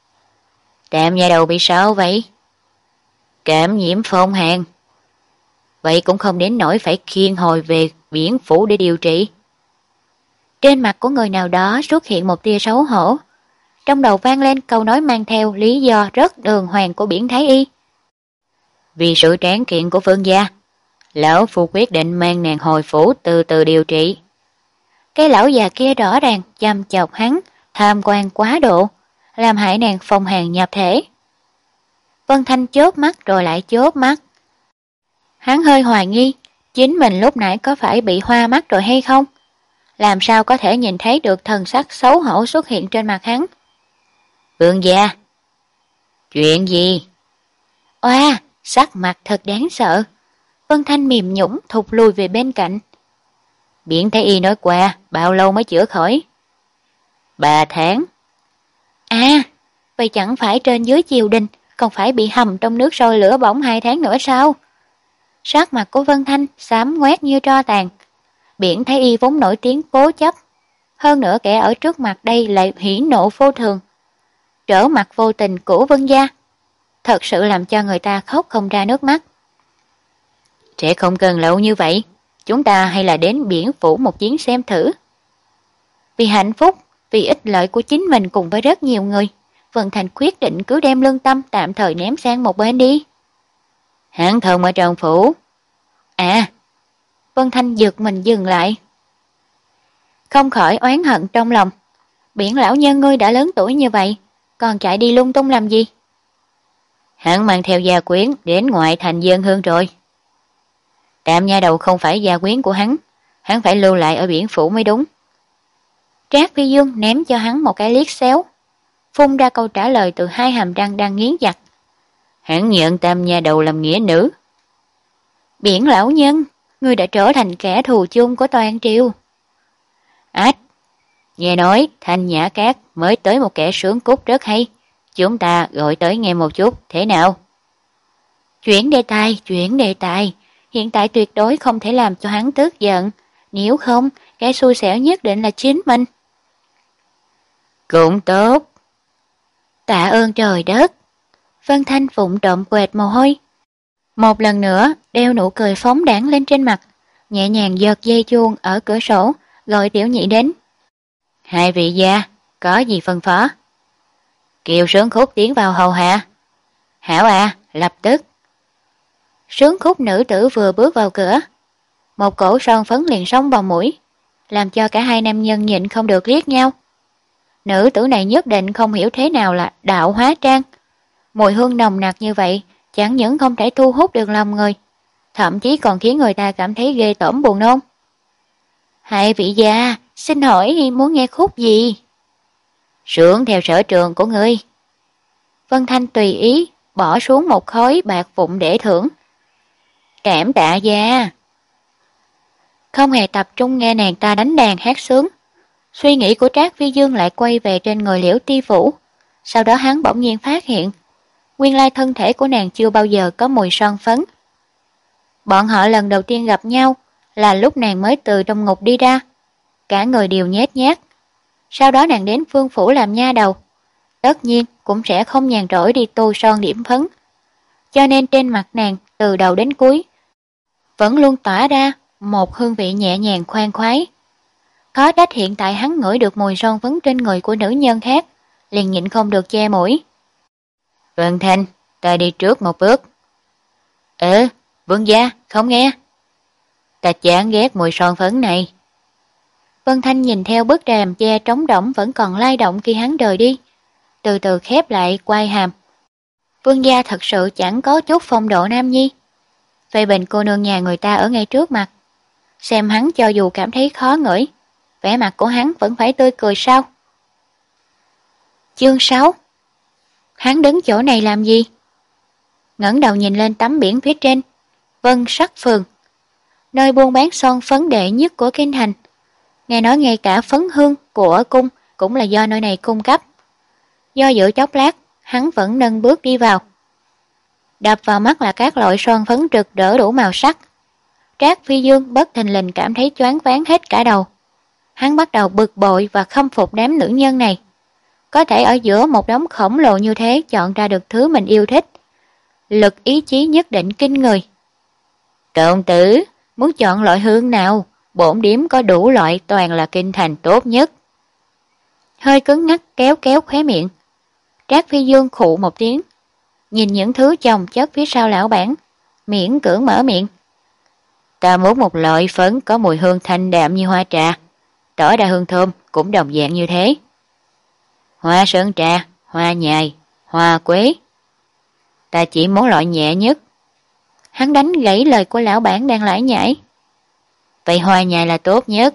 Tạm nhà đầu bị sao vậy? Cảm nhiễm phong hàn. Vậy cũng không đến nỗi phải khiêng hồi về biển phủ để điều trị. Trên mặt của người nào đó xuất hiện một tia xấu hổ. Trong đầu vang lên câu nói mang theo lý do rất đường hoàng của biển Thái Y. Vì sự tráng kiện của Phương gia, lão phu quyết định mang nàng hồi phủ từ từ điều trị. Cái lão già kia rõ ràng chăm chọc hắn, tham quan quá độ, làm hại nàng phong hàn nhập thể. Vân Thanh chớp mắt rồi lại chớp mắt. Hắn hơi hoài nghi, chính mình lúc nãy có phải bị hoa mắt rồi hay không? Làm sao có thể nhìn thấy được thần sắc xấu hổ xuất hiện trên mặt hắn? Vương gia. Chuyện gì? Oa, sắc mặt thật đáng sợ. Vân Thanh mềm nhũng thụt lùi về bên cạnh. Biển Thái Y nói qua, bao lâu mới chữa khỏi? Ba tháng. À, vậy chẳng phải trên dưới triều đình, còn phải bị hầm trong nước sôi lửa bỏng hai tháng nữa sao? Sắc mặt của Vân Thanh xám ngoét như tro tàn. Biển Thái Y vốn nổi tiếng cố chấp, hơn nữa kẻ ở trước mặt đây lại hỉ nộ vô thường. Trở mặt vô tình của Vân gia, thật sự làm cho người ta khóc không ra nước mắt. Sẽ không cần lâu như vậy, chúng ta hay là đến biển phủ một chuyến xem thử. Vì hạnh phúc, vì ích lợi của chính mình cùng với rất nhiều người, Vân Thành quyết định cứ đem lương tâm tạm thời ném sang một bên đi. Hắn thần ở trong phủ. À, Vân Thanh giật mình dừng lại. Không khỏi oán hận trong lòng. Biển lão nhân ngươi đã lớn tuổi như vậy, còn chạy đi lung tung làm gì? Hắn mang theo gia quyến đến ngoại thành dân hương rồi. Trạm nha đầu không phải gia quyến của hắn, hắn phải lưu lại ở biển phủ mới đúng. Trác Phi Dương ném cho hắn một cái liếc xéo, phun ra câu trả lời từ hai hàm răng đang nghiến chặt. Hắn nhận tam nha đầu làm nghĩa nữ. Biển lão nhân, ngươi đã trở thành kẻ thù chung của toàn triều. Ách, nghe nói Thanh Nhã Cát mới tới một kẻ sướng cút rất hay, chúng ta gọi tới nghe một chút, thế nào? Chuyển đề tài, chuyển đề tài, hiện tại tuyệt đối không thể làm cho hắn tức giận, nếu không, cái xui xẻo nhất định là chính mình. Cũng tốt. Tạ ơn trời đất. Vân Thanh vụng trộm quệt mồ hôi. Một lần nữa, đeo nụ cười phóng đãng lên trên mặt, nhẹ nhàng giật dây chuông ở cửa sổ, gọi Tiểu Nhị đến. Hai vị gia, có gì phân phó? Kiều Sướng Khúc tiến vào hầu hạ. Hảo à, lập tức. Sướng Khúc nữ tử vừa bước vào cửa, một cổ son phấn liền xông vào mũi, làm cho cả hai nam nhân nhịn không được liếc nhau. Nữ tử này nhất định không hiểu thế nào là đạo hóa trang. Mùi hương nồng nặc như vậy chẳng những không thể thu hút được lòng người, thậm chí còn khiến người ta cảm thấy ghê tởm buồn nôn. Hai vị gia, xin hỏi muốn nghe khúc gì? Sướng theo sở trường của ngươi. Vân Thanh tùy ý bỏ xuống một khối bạc vụn để thưởng. Cảm tạ gia. Không hề tập trung nghe nàng ta đánh đàn hát sướng, suy nghĩ của Trác Phi Dương lại quay về trên người Liễu Ti Vũ. Sau đó hắn bỗng nhiên phát hiện, nguyên lai thân thể của nàng chưa bao giờ có mùi son phấn. Bọn họ lần đầu tiên gặp nhau là lúc nàng mới từ trong ngục đi ra, cả người đều nhét nhát. Sau đó nàng đến Phương phủ làm nha đầu, tất nhiên cũng sẽ không nhàn rỗi đi tô son điểm phấn. Cho nên trên mặt nàng từ đầu đến cuối vẫn luôn tỏa ra một hương vị nhẹ nhàng khoan khoái. Có trách hiện tại hắn ngửi được mùi son phấn trên người của nữ nhân khác, liền nhịn không được che mũi. Vân Thanh, ta đi trước một bước. Ừ, Vương gia, không nghe. Ta chán ghét mùi son phấn này. Vân Thanh nhìn theo bức rèm che trống rỗng vẫn còn lay động khi hắn rời đi, từ từ khép lại quai hàm. Vương gia thật sự chẳng có chút phong độ nam nhi. Phê bình cô nương nhà người ta ở ngay trước mặt, xem hắn cho dù cảm thấy khó ngửi, vẻ mặt của hắn vẫn phải tươi cười sao? Chương sáu. Hắn đứng chỗ này làm gì? Ngẩng đầu nhìn lên tấm biển phía trên, Vân Sắc Phường, nơi buôn bán son phấn đệ nhất của kinh thành. Nghe nói ngay cả phấn hương của cung cũng là do nơi này cung cấp. Do dự chốc lát, hắn vẫn nâng bước đi vào. Đập vào mắt là các loại son phấn rực rỡ đủ màu sắc. Trác Phi Dương bất thình lình cảm thấy choáng váng hết cả đầu. Hắn bắt đầu bực bội và khâm phục đám nữ nhân này. Có thể ở giữa một đống khổng lồ như thế chọn ra được thứ mình yêu thích. Lực ý chí nhất định kinh người. Công tử, muốn chọn loại hương nào? Bổn điếm có đủ loại, toàn là kinh thành tốt nhất. Hơi cứng ngắc kéo kéo khóe miệng. Trác Phi Dương khụ một tiếng, nhìn những thứ chồng chất phía sau lão bản, miễn cưỡng mở miệng. Ta muốn một loại phấn có mùi hương thanh đạm như hoa trà, tỏ ra hương thơm cũng đồng dạng như thế. Hoa sơn trà, hoa nhài, hoa quế. Ta chỉ muốn loại nhẹ nhất. Hắn đánh gãy lời của lão bản đang lải nhải. Vậy hoa nhài là tốt nhất.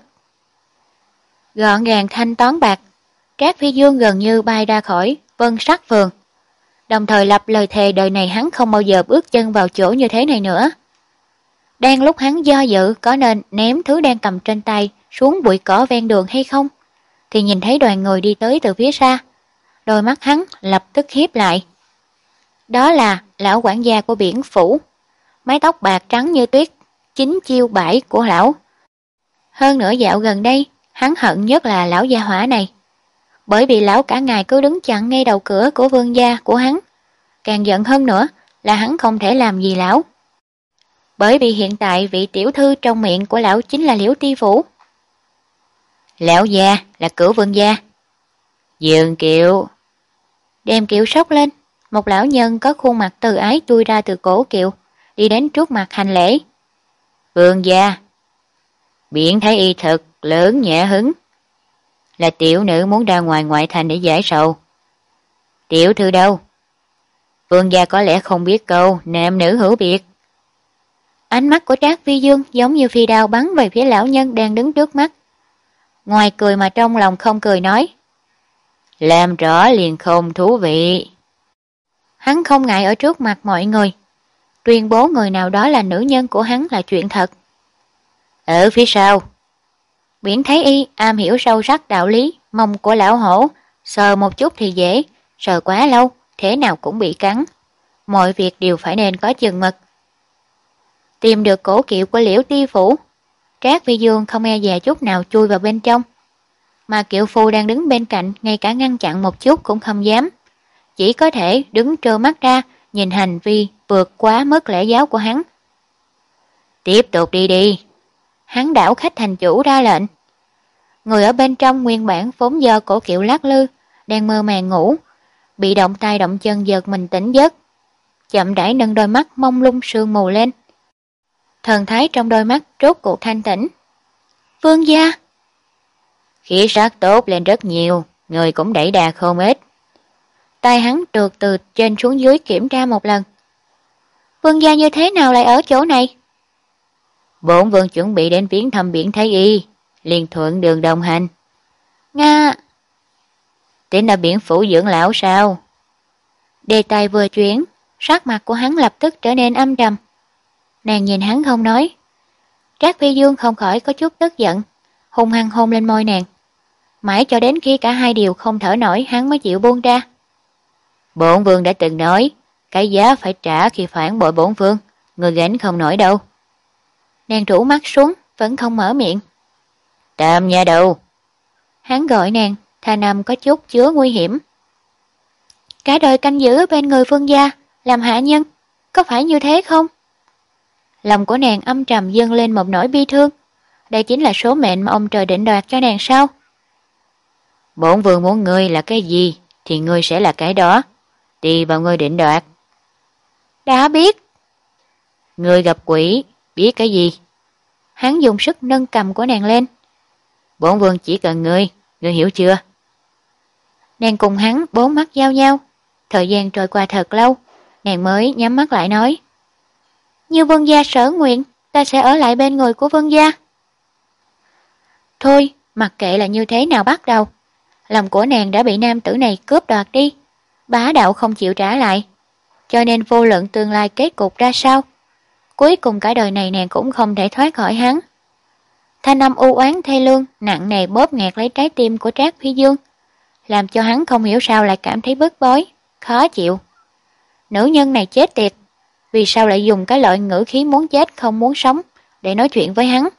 Gọn gàng thanh toán bạc, Trác Phi Dương gần như bay ra khỏi Vân Sắc Phường, đồng thời lập lời thề đời này hắn không bao giờ bước chân vào chỗ như thế này nữa. Đang lúc hắn do dự có nên ném thứ đang cầm trên tay xuống bụi cỏ ven đường hay không, thì nhìn thấy đoàn người đi tới từ phía xa. Đôi mắt hắn lập tức hiếp lại. Đó là lão quản gia của biển phủ, mái tóc bạc trắng như tuyết, chính chiêu bãi của lão. Hơn nữa dạo gần đây, hắn hận nhất là lão gia hỏa này, bởi vì lão cả ngày cứ đứng chặn ngay đầu cửa của vương gia của hắn. Càng giận hơn nữa là hắn không thể làm gì lão. Bởi vì hiện tại vị tiểu thư trong miệng của lão chính là Liễu Ti Vũ. Lão gia là Cửu Vương gia. Dương Kiệu. Đem kiệu sốc lên, một lão nhân có khuôn mặt từ ái chui ra từ cổ kiệu, đi đến trước mặt hành lễ. Vương gia. Biện Thái Y thật lớn nhẹ hứng. Là tiểu nữ muốn ra ngoài ngoại thành để giải sầu. Tiểu thư đâu? Vương gia có lẽ không biết câu nam nữ hữu biệt. Ánh mắt của Trác Phi Dương giống như phi đao bắn về phía lão nhân đang đứng trước mắt. Ngoài cười mà trong lòng không cười nói. Làm rõ liền không thú vị. Hắn không ngại ở trước mặt mọi người. Tuyên bố người nào đó là nữ nhân của hắn là chuyện thật. Ở phía sau, Biển Thái Y am hiểu sâu sắc đạo lý, mông của lão hổ, sờ một chút thì dễ, sờ quá lâu, thế nào cũng bị cắn. Mọi việc đều phải nên có chừng mực. Tìm được cổ kiệu của Liễu Ti Phủ, Trác Phi Dương không e dè chút nào chui vào bên trong. Mà kiệu phu đang đứng bên cạnh ngay cả ngăn chặn một chút cũng không dám. Chỉ có thể đứng trơ mắt ra, nhìn hành vi vượt quá mức lễ giáo của hắn. Tiếp tục đi đi. Hắn đảo khách thành chủ ra lệnh. Người ở bên trong nguyên bản vốn do cổ kiệu lắc lư, đang mơ màng ngủ, bị động tay động chân giật mình tỉnh giấc. Chậm rãi nâng đôi mắt mông lung sương mù lên. Thần thái trong đôi mắt rốt cuộc thanh tĩnh. Vương gia. Khí sắc tốt lên rất nhiều, người cũng đẩy đà không ít. Tay hắn trượt từ trên xuống dưới kiểm tra một lần. Vương gia như thế nào lại ở chỗ này? Bổn vương chuẩn bị đến viếng thăm Biển Thái Y, liền thuận đường đồng hành. Nga. Tính là Biển Phủ dưỡng lão sao? Đề tài vừa chuyển, sắc mặt của hắn lập tức trở nên âm trầm. Nàng nhìn hắn không nói. Trác Phi Dương không khỏi có chút tức giận, hung hăng hôn lên môi nàng. Mãi cho đến khi cả hai đều không thở nổi hắn mới chịu buông ra. Bổn vương đã từng nói, cái giá phải trả khi phản bội bổn vương, người gánh không nổi đâu. Nàng rũ mắt xuống, vẫn không mở miệng. Tam nha đầu. Hắn gọi nàng, thanh âm có chút chứa nguy hiểm. Cả đời canh giữ bên người vương gia, làm hạ nhân, có phải như thế không? Lòng của nàng âm trầm dâng lên một nỗi bi thương. Đây chính là số mệnh mà ông trời định đoạt cho nàng sao? Bổn vương muốn ngươi là cái gì, thì ngươi sẽ là cái đó. Tùy vào ngươi định đoạt. Đã biết. Ngươi gặp quỷ, biết cái gì? Hắn dùng sức nâng cầm của nàng lên. Bổn vương chỉ cần ngươi, ngươi hiểu chưa? Nàng cùng hắn bốn mắt giao nhau. Thời gian trôi qua thật lâu, nàng mới nhắm mắt lại nói. Như vương gia sở nguyện, ta sẽ ở lại bên người của vương gia. Thôi, mặc kệ là như thế nào bắt đầu. Lòng của nàng đã bị nam tử này cướp đoạt đi. Bá đạo không chịu trả lại. Cho nên vô luận tương lai kết cục ra sao, cuối cùng cả đời này nàng cũng không thể thoát khỏi hắn. Thanh âm u oán thê lương nặng nề bóp nghẹt lấy trái tim của Trác Phi Dương, làm cho hắn không hiểu sao lại cảm thấy bức bối, khó chịu. Nữ nhân này chết tiệt, vì sao lại dùng cái loại ngữ khí muốn chết không muốn sống để nói chuyện với hắn.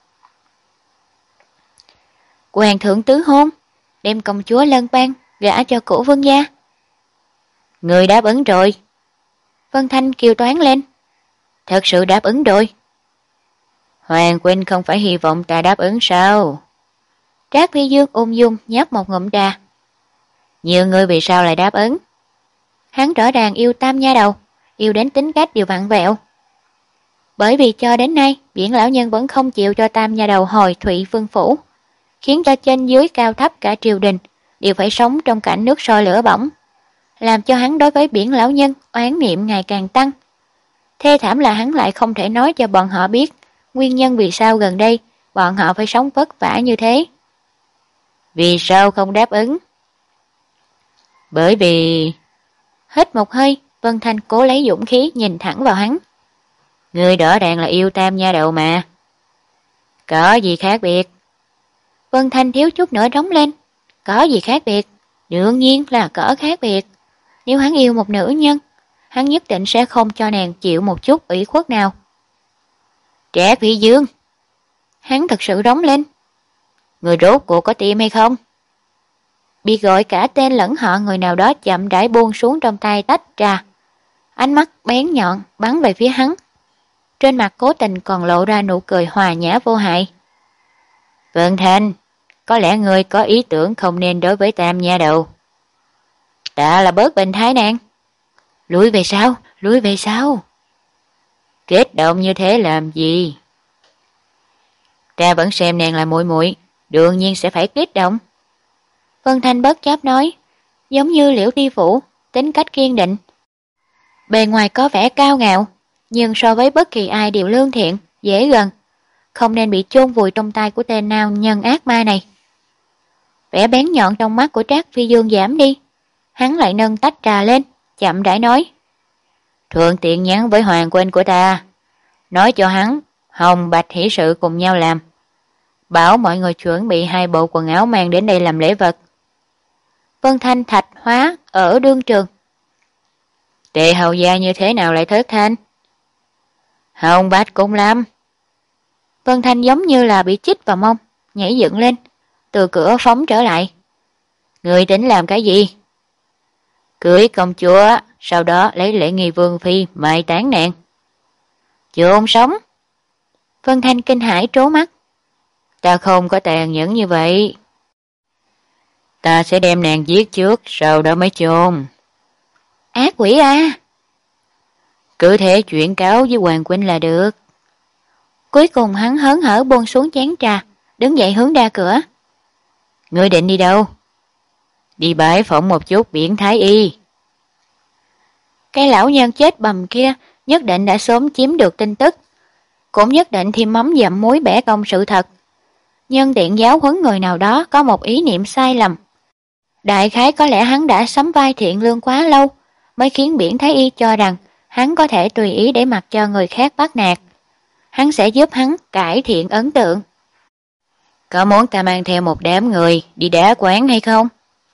Hoàng thượng tứ hôn, đem công chúa Lân Bang gả cho Cửu vương gia. Người đáp ứng rồi. Vân Thanh kêu toán lên. Thật sự đáp ứng rồi. Hoàng huynh không phải hy vọng ta đáp ứng sao? Trác Phi Dương ung dung nhấp một ngụm trà. Nhiều người vì sao lại đáp ứng? Hắn rõ ràng yêu Tam nha đầu, yêu đến tính cách đều vặn vẹo. Bởi vì cho đến nay, Biển lão nhân vẫn không chịu cho Tam nha đầu hồi Thụy Vương phủ, khiến cho trên dưới cao thấp cả triều đình đều phải sống trong cảnh nước sôi lửa bỏng, làm cho hắn đối với Biển lão nhân oán niệm ngày càng tăng. Thê thảm là hắn lại không thể nói cho bọn họ biết nguyên nhân vì sao gần đây bọn họ phải sống vất vả như thế. Vì sao không đáp ứng? Bởi vì... Hít một hơi, Vân Thanh cố lấy dũng khí nhìn thẳng vào hắn. Người rõ ràng là yêu Tam nha đầu mà. Có gì khác biệt? Vân Thanh thiếu chút nữa trống lên. Có gì khác biệt? Đương nhiên là có khác biệt. Nếu hắn yêu một nữ nhân, hắn nhất định sẽ không cho nàng chịu một chút ủy khuất nào. Trác Phi Dương. Hắn thật sự rống lên. Người rốt cuộc có tim hay không? Bị gọi cả tên lẫn họ người nào đó chậm rãi buông xuống trong tay tách trà. Ánh mắt bén nhọn bắn về phía hắn. trên mặt cố tình còn lộ ra nụ cười hòa nhã vô hại. Vân Thanh, có lẽ ngươi có ý tưởng không nên đối với Tam nha đầu. Ta là bớt bình thái nàng. Lùi về sau, lùi về sau. Kết động như thế làm gì? Ta vẫn xem nàng là muội muội, đương nhiên sẽ phải kích động. Vân Thanh bất chấp nói, giống như Liễu Ti Vũ, tính cách kiên định. Bề ngoài có vẻ cao ngạo, nhưng so với bất kỳ ai đều lương thiện, dễ gần, không nên bị chôn vùi trong tay của tên nào nhân ác ma này. Vẻ bén nhọn trong mắt của Trác Phi Dương giảm đi, hắn lại nâng tách trà lên, chậm rãi nói. Thuận tiện nhắn với hoàng huynh của ta, nói cho hắn, Hồng Bạch hỷ sự cùng nhau làm. Bảo mọi người chuẩn bị hai bộ quần áo mang đến đây làm lễ vật. Vân Thanh thạch hóa ở đương trường. Tề hầu gia như thế nào lại thất thanh? Hồng Bạch cũng làm. Vân Thanh giống như là bị chích vào mông, nhảy dựng lên, từ cửa phóng trở lại. Người tính làm cái gì? Cưới công chúa, sau đó lấy lễ nghi vương phi mai táng nàng. Chôn sống. Vân Thanh kinh hãi trố mắt. Ta không có tàn nhẫn như vậy. Ta sẽ đem nàng giết trước, sau đó mới chôn. Ác quỷ à! Cứ thế chuyển cáo với hoàng huynh là được. Cuối cùng hắn hớn hở buông xuống chén trà, đứng dậy hướng ra cửa. Ngươi định đi đâu? Đi bái phỏng một chút biển Thái Y. Cái lão nhân chết bầm kia nhất định đã sớm chiếm được tin tức, cũng nhất định thêm mắm dặm muối bẻ cong sự thật. Nhân tiện giáo huấn người nào đó có một ý niệm sai lầm. Đại khái có lẽ hắn đã sắm vai thiện lương quá lâu, mới khiến biển Thái Y cho rằng hắn có thể tùy ý để mặc cho người khác bắt nạt. Hắn sẽ giúp hắn cải thiện ấn tượng. Có muốn ta mang theo một đám người đi đá quán hay không?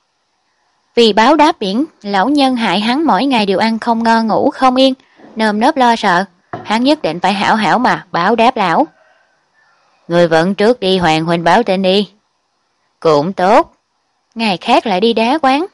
Vì báo đáp biển, lão nhân hại hắn mỗi ngày đều ăn không ngon ngủ không yên, nơm nớp lo sợ, hắn nhất định phải hảo hảo mà báo đáp lão. Người vẫn trước đi hoàng huynh báo tên đi. Cũng tốt, ngày khác lại đi đá quán.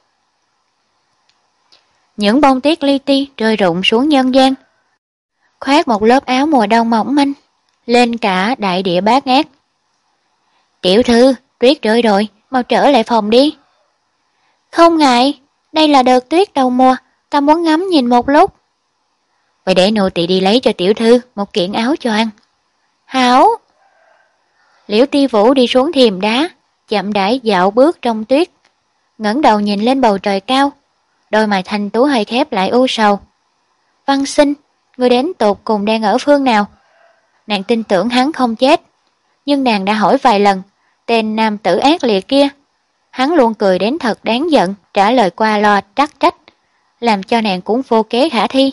Những bông tuyết li ti rơi rụng xuống nhân gian, khoác một lớp áo mùa đông mỏng manh, lên cả đại địa bát ngát. Tiểu thư, tuyết rơi rồi, mau trở lại phòng đi. Không ngại, đây là đợt tuyết đầu mùa, ta muốn ngắm nhìn một lúc. Vậy để nô tỳ đi lấy cho tiểu thư một kiện áo choàng. Hảo. Liễu Ti Vũ đi xuống thềm đá, chậm rãi dạo bước trong tuyết, ngẩng đầu nhìn lên bầu trời cao, đôi mày thanh tú hơi khép lại u sầu. Văn Sinh, người đến tột cùng đang ở phương nào? Nàng tin tưởng hắn không chết, nhưng nàng đã hỏi vài lần, tên nam tử ác liệt kia. Hắn luôn cười đến thật đáng giận, trả lời qua loa trắc trách, làm cho nàng cũng vô kế khả thi.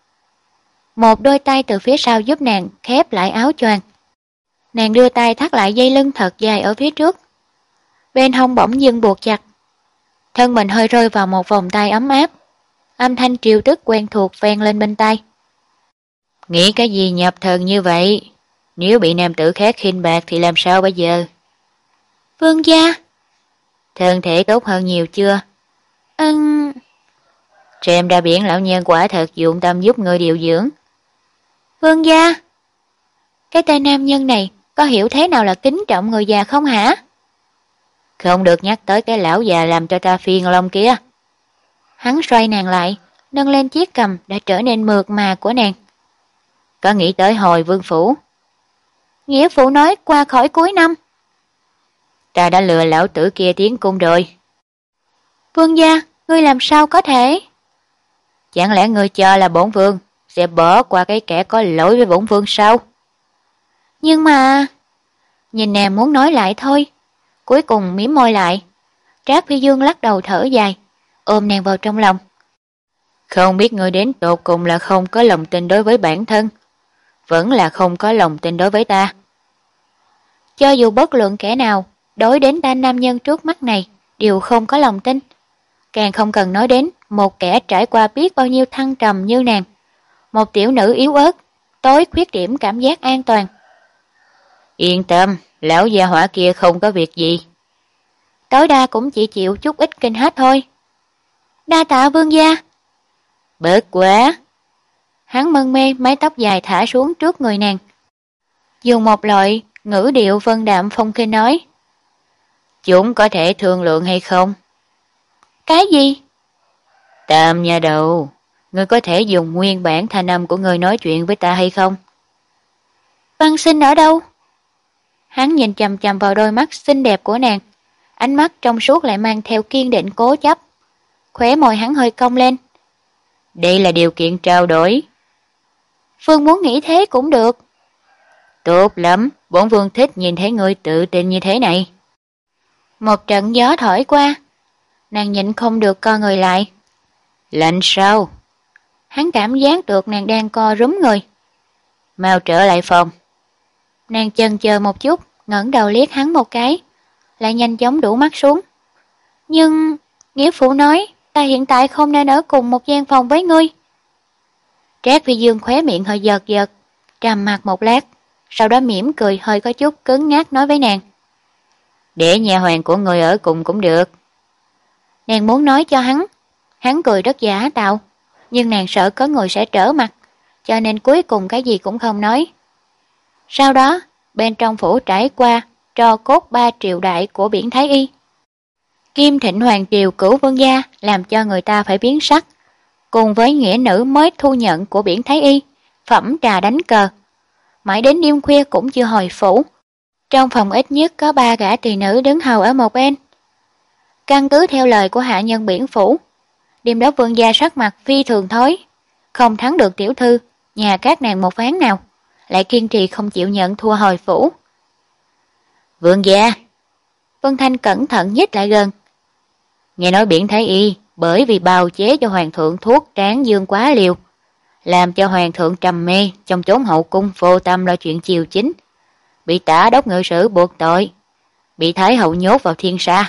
Một đôi tay từ phía sau giúp nàng khép lại áo choàng. Nàng đưa tay thắt lại dây lưng thật dài ở phía trước. Bên hông bỗng dưng buộc chặt. Thân mình hơi rơi vào một vòng tay ấm áp. Âm thanh triều tức quen thuộc vang lên bên tai. Nghĩ cái gì nhập thần như vậy? Nếu bị nam tử khác khinh bạc thì làm sao bây giờ? Vương gia. Thân thể tốt hơn nhiều chưa? Ừm... Xem ra biển lão nhân quả thật dụng tâm giúp người điều dưỡng. Vương gia. Cái tên nam nhân này có hiểu thế nào là kính trọng người già không hả? Không được nhắc tới cái lão già làm cho ta phiền lòng kia. Hắn xoay nàng lại, nâng lên chiếc cằm đã trở nên mượt mà của nàng. Có nghĩ tới hồi vương phủ? Nghĩa phụ nói qua khỏi cuối năm. Ta đã lừa lão tử kia tiến cung rồi. Vương gia, ngươi làm sao có thể? Chẳng lẽ ngươi cho là bổn vương sẽ bỏ qua cái kẻ có lỗi với bổn vương sao? Nhưng mà... Nhìn nàng muốn nói lại thôi, cuối cùng mím môi lại. Trác Phi Dương lắc đầu thở dài, ôm nàng vào trong lòng. Không biết ngươi đến tột cùng là không có lòng tin đối với bản thân, vẫn là không có lòng tin đối với ta. Cho dù bất luận kẻ nào đối đến tên nam nhân trước mắt này đều không có lòng tin, càng không cần nói đến một kẻ trải qua biết bao nhiêu thăng trầm như nàng, một tiểu nữ yếu ớt, tối khuyết điểm cảm giác an toàn. Yên tâm, lão gia hỏa kia không có việc gì. Tối đa cũng chỉ chịu chút ít kinh hết thôi. Đa tạ vương gia. Bớt quá. Hắn mân mê mái tóc dài thả xuống trước người nàng. Dùng một loại ngữ điệu vân đạm phong khinh nói. Chúng có thể thương lượng hay không? Cái gì? Tam nha đầu, ngươi có thể dùng nguyên bản thanh âm của ngươi nói chuyện với ta hay không? Văn Sinh ở đâu? Hắn nhìn chằm chằm vào đôi mắt xinh đẹp của nàng, ánh mắt trong suốt lại mang theo kiên định cố chấp. Khóe môi hắn hơi cong lên. Đây là điều kiện trao đổi. Vương muốn nghĩ thế cũng được. Tốt lắm, bổn vương thích nhìn thấy ngươi tự tin như thế này. Một trận gió thổi qua, nàng nhịn không được co người lại. Lạnh sao? Hắn cảm giác được nàng đang co rúm người. Mau trở lại phòng. Nàng chần chờ một chút, ngẩng đầu liếc hắn một cái, lại nhanh chóng đổ mắt xuống. Nhưng, nghĩa phụ nói, ta hiện tại không nên ở cùng một gian phòng với ngươi. Trác Phi Dương khóe miệng hơi giật giật, trầm mặt một lát, sau đó mỉm cười hơi có chút cứng ngắc nói với nàng. Để nhà hoàng của người ở cùng cũng được. Nàng muốn nói cho hắn, hắn cười rất giả tạo, nhưng nàng sợ có người sẽ trở mặt, cho nên cuối cùng cái gì cũng không nói. Sau đó, bên trong phủ trải qua tro cốt ba triều đại của biển Thái Y. Kim Thịnh Hoàng triều cửu vương gia làm cho người ta phải biến sắc, cùng với nghĩa nữ mới thu nhận của biển Thái Y, phẩm trà đánh cờ. Mãi đến đêm khuya cũng chưa hồi phủ. Trong phòng ít nhất có ba gã tỳ nữ đứng hầu ở một bên. Căn cứ theo lời của hạ nhân biển phủ, đêm đó vương gia sắc mặt phi thường thối, không thắng được tiểu thư, nhà các nàng một ván nào, lại kiên trì không chịu nhận thua hồi phủ. Vương gia, Vân Thanh cẩn thận nhích lại gần. Nghe nói biển Thái Y bởi vì bào chế cho hoàng thượng thuốc tráng dương quá liều, làm cho hoàng thượng trầm mê trong chốn hậu cung vô tâm lo chuyện triều chính, bị tả đốc ngự sử buộc tội, bị thái hậu nhốt vào thiên sa.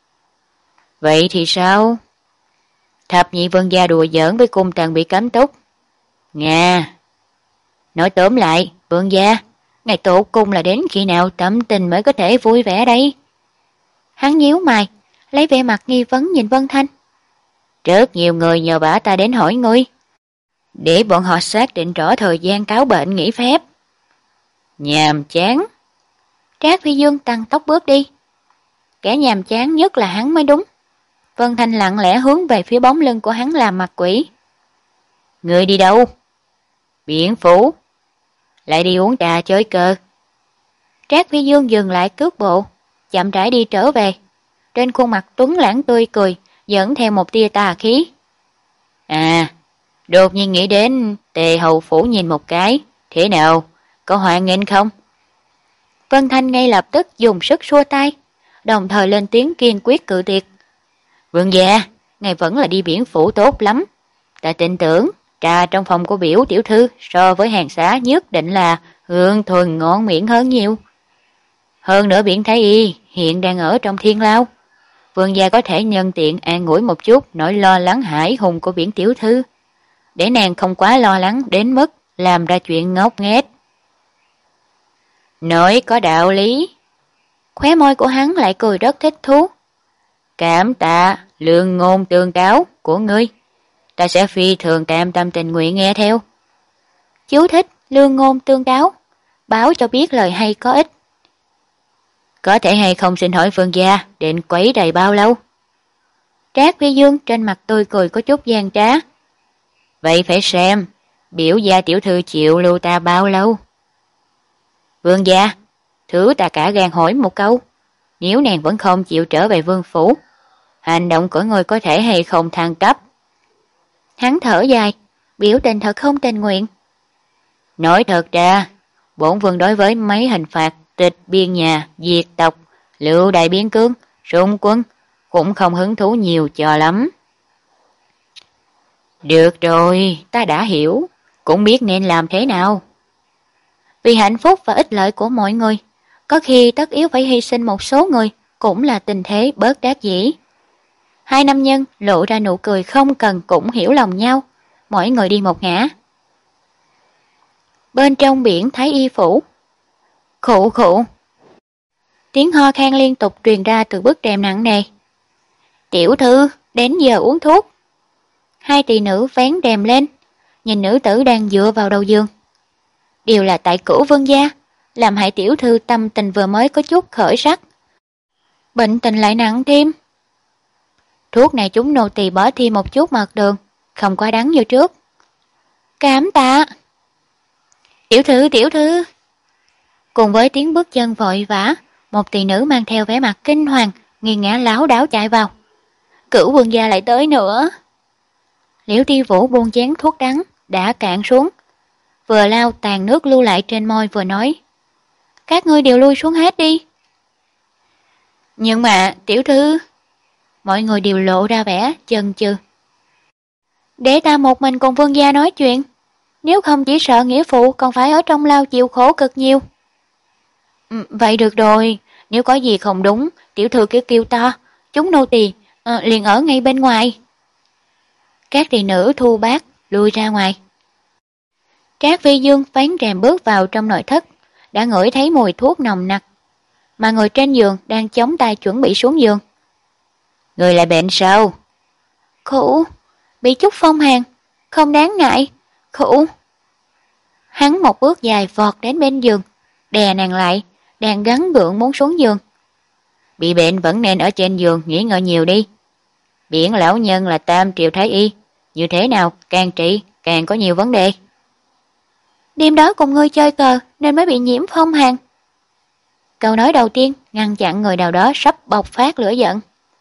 Vậy thì sao? Thập nhị vương gia đùa giỡn với cung tần bị cấm túc. Nga. Nói tóm lại, vương gia, ngày tổ cung là đến khi nào tâm tình mới có thể vui vẻ đây? Hắn nhíu mày, lấy vẻ mặt nghi vấn nhìn Vân Thanh. Rất nhiều người nhờ vả ta đến hỏi ngươi, để bọn họ xác định rõ thời gian cáo bệnh nghỉ phép. Nhàm chán. Trác Phi Dương tăng tốc bước đi. Kẻ nhàm chán nhất là hắn mới đúng. Vân Thanh lặng lẽ hướng về phía bóng lưng của hắn làm mặt quỷ. Ngươi đi đâu? Biển phủ. Lại đi uống trà chơi cờ. Trác Phi Dương dừng lại cước bộ, chậm rãi đi trở về. Trên khuôn mặt tuấn lãng tươi cười, dẫn theo một tia tà khí. À, đột nhiên nghĩ đến Tề hầu phủ nhìn một cái. Thế nào, có hoan nghênh không? Vân Thanh ngay lập tức dùng sức xua tay, đồng thời lên tiếng kiên quyết cự tuyệt. Vương gia, ngài vẫn là đi biển phủ tốt lắm. Ta tin tưởng trà trong phòng của biểu tiểu thư so với hàng xá nhất định là hương thuần ngon miệng hơn nhiều. Hơn nữa biển Thái Y hiện đang ở trong thiên lao. Vương gia có thể nhân tiện an ủi một chút nỗi lo lắng hải hùng của biển tiểu thư, để nàng không quá lo lắng đến mức làm ra chuyện ngốc nghếch. Nói có đạo lý. Khóe môi của hắn lại cười rất thích thú. Cảm tạ lương ngôn tương cáo của ngươi, ta sẽ phi thường cam tâm tình nguyện nghe theo. Chú thích lương ngôn tương cáo, báo cho biết lời hay có ích. Có thể hay không xin hỏi vương gia định quấy rầy bao lâu? Trác Phi Dương trên mặt tươi cười có chút gian trá. Vậy phải xem biểu gia tiểu thư chịu lưu ta bao lâu. Vương gia, thứ ta cả gan hỏi một câu, nếu nàng vẫn không chịu trở về vương phủ, hành động của người có thể hay không thăng cấp? Hắn thở dài, biểu tình thật không tình nguyện. Nói thật ra, bổn vương đối với mấy hình phạt tịch biên nhà, diệt tộc, lưu đại biên cương, xung quân cũng không hứng thú nhiều cho lắm. Được rồi, ta đã hiểu, cũng biết nên làm thế nào. Vì hạnh phúc và ích lợi của mọi người, có khi tất yếu phải hy sinh một số người, cũng là tình thế bớt đắc dĩ. Hai nam nhân lộ ra nụ cười không cần cũng hiểu lòng nhau, mỗi người đi một ngã. Bên trong biển Thái Y phủ, khụ khụ. Tiếng ho khan liên tục truyền ra từ bức rèm nặng nề. Tiểu thư, đến giờ uống thuốc. Hai tỳ nữ vén rèm lên, nhìn nữ tử đang dựa vào đầu giường. Đều là tại Cửu Vương gia, làm hại tiểu thư tâm tình vừa mới có chút khởi sắc. Bệnh tình lại nặng thêm. Thuốc này chúng nô tỳ bỏ thêm một chút mật đường, không quá đắng như trước. Cảm tạ. Tiểu thư, tiểu thư. Cùng với tiếng bước chân vội vã, một tỷ nữ mang theo vẻ mặt kinh hoàng, nghiêng ngã lảo đảo chạy vào. Cửu Vương gia lại tới nữa. Liễu Tiêu Vũ buông chén thuốc đắng đã cạn xuống, vừa lau tàn nước lưu lại trên môi vừa nói: "Các ngươi đều lui xuống hết đi." Nhưng mà, tiểu thư, mọi người đều lộ ra vẻ chần chừ. Để ta một mình cùng Vương gia nói chuyện, nếu không chỉ sợ nghĩa phụ còn phải ở trong lao chịu khổ cực nhiều. Ừ, vậy được rồi, nếu có gì không đúng, tiểu thư cứ kêu to, chúng nô tỳ à, liền ở ngay bên ngoài. Các tỷ nữ thu bát lui ra ngoài. Trác Phi Dương vén rèm bước vào trong nội thất, đã ngửi thấy mùi thuốc nồng nặc, mà người trên giường đang chống tay chuẩn bị xuống giường. Người lại bệnh sao? Khủ, bị chút phong hàn, không đáng ngại. Khủ. Hắn một bước dài vọt đến bên giường, đè nàng lại, đang gắng gượng muốn xuống giường. Bị bệnh vẫn nên ở trên giường nghỉ ngơi nhiều đi. Biển lão nhân là tam triều thái y, như thế nào càng trị càng có nhiều vấn đề. Đêm đó cùng ngươi chơi cờ nên mới bị nhiễm phong hàn. Câu nói đầu tiên ngăn chặn người nào đó sắp bộc phát lửa giận.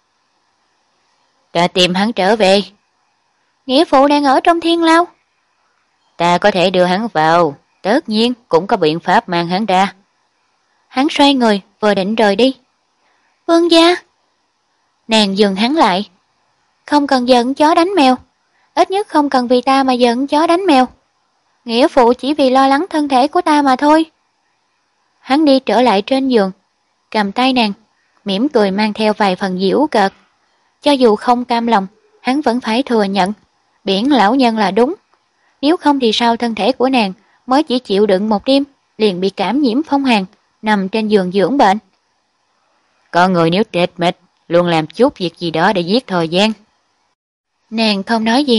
Ta tìm hắn trở về. Nghĩa phụ đang ở trong thiên lao. Ta có thể đưa hắn vào, tất nhiên cũng có biện pháp mang hắn ra. Hắn xoay người vừa định rời đi. Vương gia. Nàng dừng hắn lại. Không cần giận chó đánh mèo, ít nhất không cần vì ta mà giận chó đánh mèo. Nghĩa phụ chỉ vì lo lắng thân thể của ta mà thôi. Hắn đi trở lại trên giường, cầm tay nàng, mỉm cười mang theo vài phần giễu cợt. Cho dù không cam lòng, hắn vẫn phải thừa nhận, biển lão nhân là đúng. Nếu không thì sao thân thể của nàng mới chỉ chịu đựng một đêm, liền bị cảm nhiễm phong hàn, nằm trên giường dưỡng bệnh. Con người nếu trệt mệt, luôn làm chút việc gì đó để giết thời gian. Nàng không nói gì.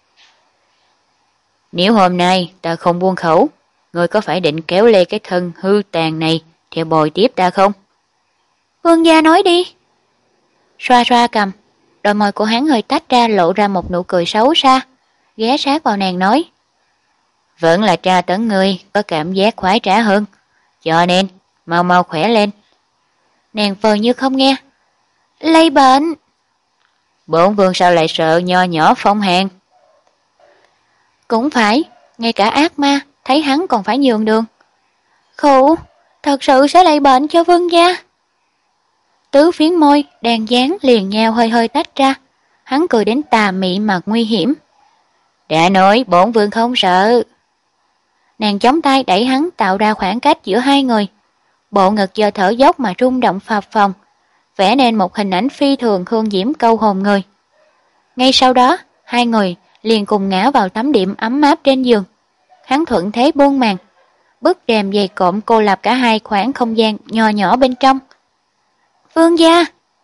Nếu hôm nay ta không buông khẩu, ngươi có phải định kéo lê cái thân hư tàn này theo bồi tiếp ta không? Vương gia nói đi. Xoa xoa cầm, đôi môi của hắn hơi tách ra lộ ra một nụ cười xấu xa, ghé sát vào nàng nói. Vẫn là tra tấn ngươi có cảm giác khoái trá hơn, cho nên mau mau khỏe lên. Nàng vờ như không nghe. Lây bệnh. Bổn vương sao lại sợ nho nhỏ phong hàn? Cũng phải, ngay cả ác ma thấy hắn còn phải nhường đường. Khụ, thật sự sẽ lây bệnh cho vương gia. Tứ phiến môi đang dán liền nhau hơi hơi tách ra, hắn cười đến tà mị mà nguy hiểm. Đã nói bổn vương không sợ. Nàng chống tay đẩy hắn tạo ra khoảng cách giữa hai người, bộ ngực giờ thở dốc mà rung động phập phồng, vẽ nên một hình ảnh phi thường hương diễm câu hồn người. Ngay sau đó, hai người liền cùng ngã vào tấm đệm ấm áp trên giường. Hắn thuận thế buông màn, bức rèm dày cộm cô lập cả hai khoảng không gian nho nhỏ bên trong. Vương gia,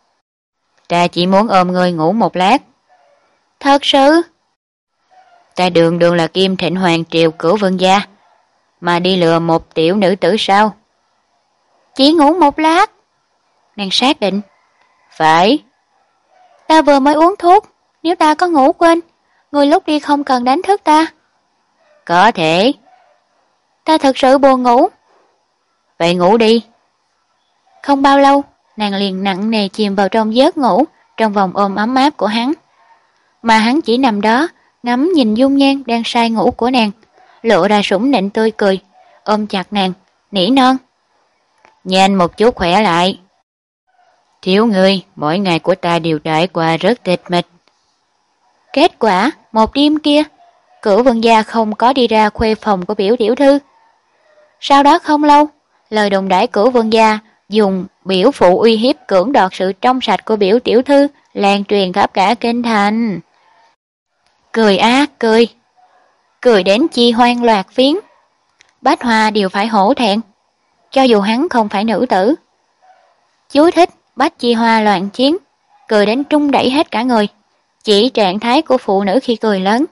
ta chỉ muốn ôm người ngủ một lát. Thật sự? Ta đường đường là Kim Thịnh Hoàng triều Cửu Vương gia, mà đi lừa một tiểu nữ tử sao? Chỉ ngủ một lát. Nàng xác định. Phải. Ta vừa mới uống thuốc, nếu ta có ngủ quên, người lúc đi không cần đánh thức ta. Có thể. Ta thật sự buồn ngủ. Vậy ngủ đi. Không bao lâu, nàng liền nặng nề chìm vào trong giấc ngủ, trong vòng ôm ấm áp của hắn. Mà hắn chỉ nằm đó, ngắm nhìn dung nhan đang say ngủ của nàng, lộ ra sủng nịnh tươi cười, ôm chặt nàng, nỉ non. Nhanh một chút khỏe lại. Thiếu ngươi, mỗi ngày của ta đều trải qua rất tịch mịch. Kết quả, một đêm kia, Cửu Vương gia không có đi ra khuê phòng của biểu tiểu thư. Sau đó không lâu, lời đồn đãi Cửu Vương gia dùng biểu phụ uy hiếp cưỡng đoạt sự trong sạch của biểu tiểu thư lan truyền khắp cả kinh thành. Cười á cười, cười đến chi hoang loạt phiến. Bách Hoa đều phải hổ thẹn, cho dù hắn không phải nữ tử. Chú thích Bách Chi Hoa loạn chiến, cười đến trung đẩy hết cả người. Chỉ trạng thái của phụ nữ khi cười lớn,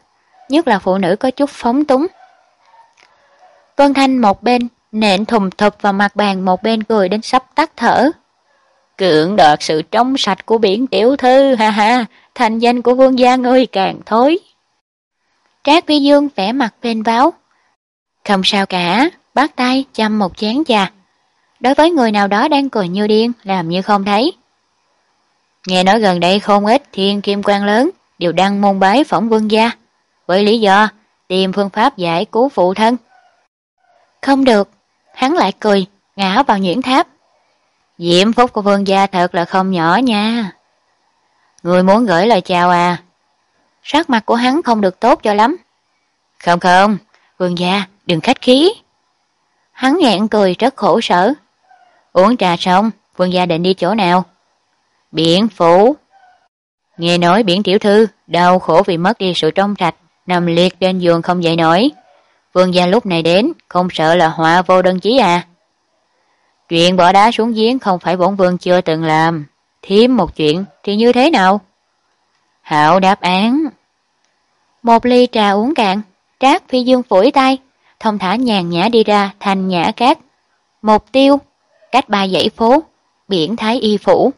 nhất là phụ nữ có chút phóng túng. Vân Thanh một bên nện thùng thụp vào mặt bàn, một bên cười đến sắp tắt thở. Cưỡng đoạt sự trong sạch của biển tiểu thư, ha ha, thành danh của vương gia ngươi càng thối. Trác Phi Dương vẻ mặt vênh váo. Không sao cả, bắt tay chăm một chén trà. Đối với người nào đó đang cười như điên, làm như không thấy. Nghe nói gần đây không ít thiên kim quan lớn đều đăng môn bái phỏng vương gia, với lý do tìm phương pháp giải cứu phụ thân. Không được, hắn lại cười, ngã vào nhuyễn tháp. Diễm phúc của vương gia thật là không nhỏ nha. Người muốn gửi lời chào à? Sắc mặt của hắn không được tốt cho lắm. Không không, vương gia, đừng khách khí. Hắn nghẹn cười rất khổ sở. Uống trà xong, vương gia định đi chỗ nào? Biển phủ. Nghe nói biển tiểu thư đau khổ vì mất đi sự trong sạch, nằm liệt trên giường không dậy nổi. Vương gia lúc này đến, không sợ là họa vô đơn chí à? Chuyện bỏ đá xuống giếng không phải bổn vương chưa từng làm. Thêm một chuyện thì như thế nào? Hảo đáp án. Một ly trà uống cạn, Trác Phi Dương phủi tay, thông thả nhàn nhã đi ra thành Nhã Cát. Mục tiêu, cách ba dãy phố, biển Thái Y Phủ.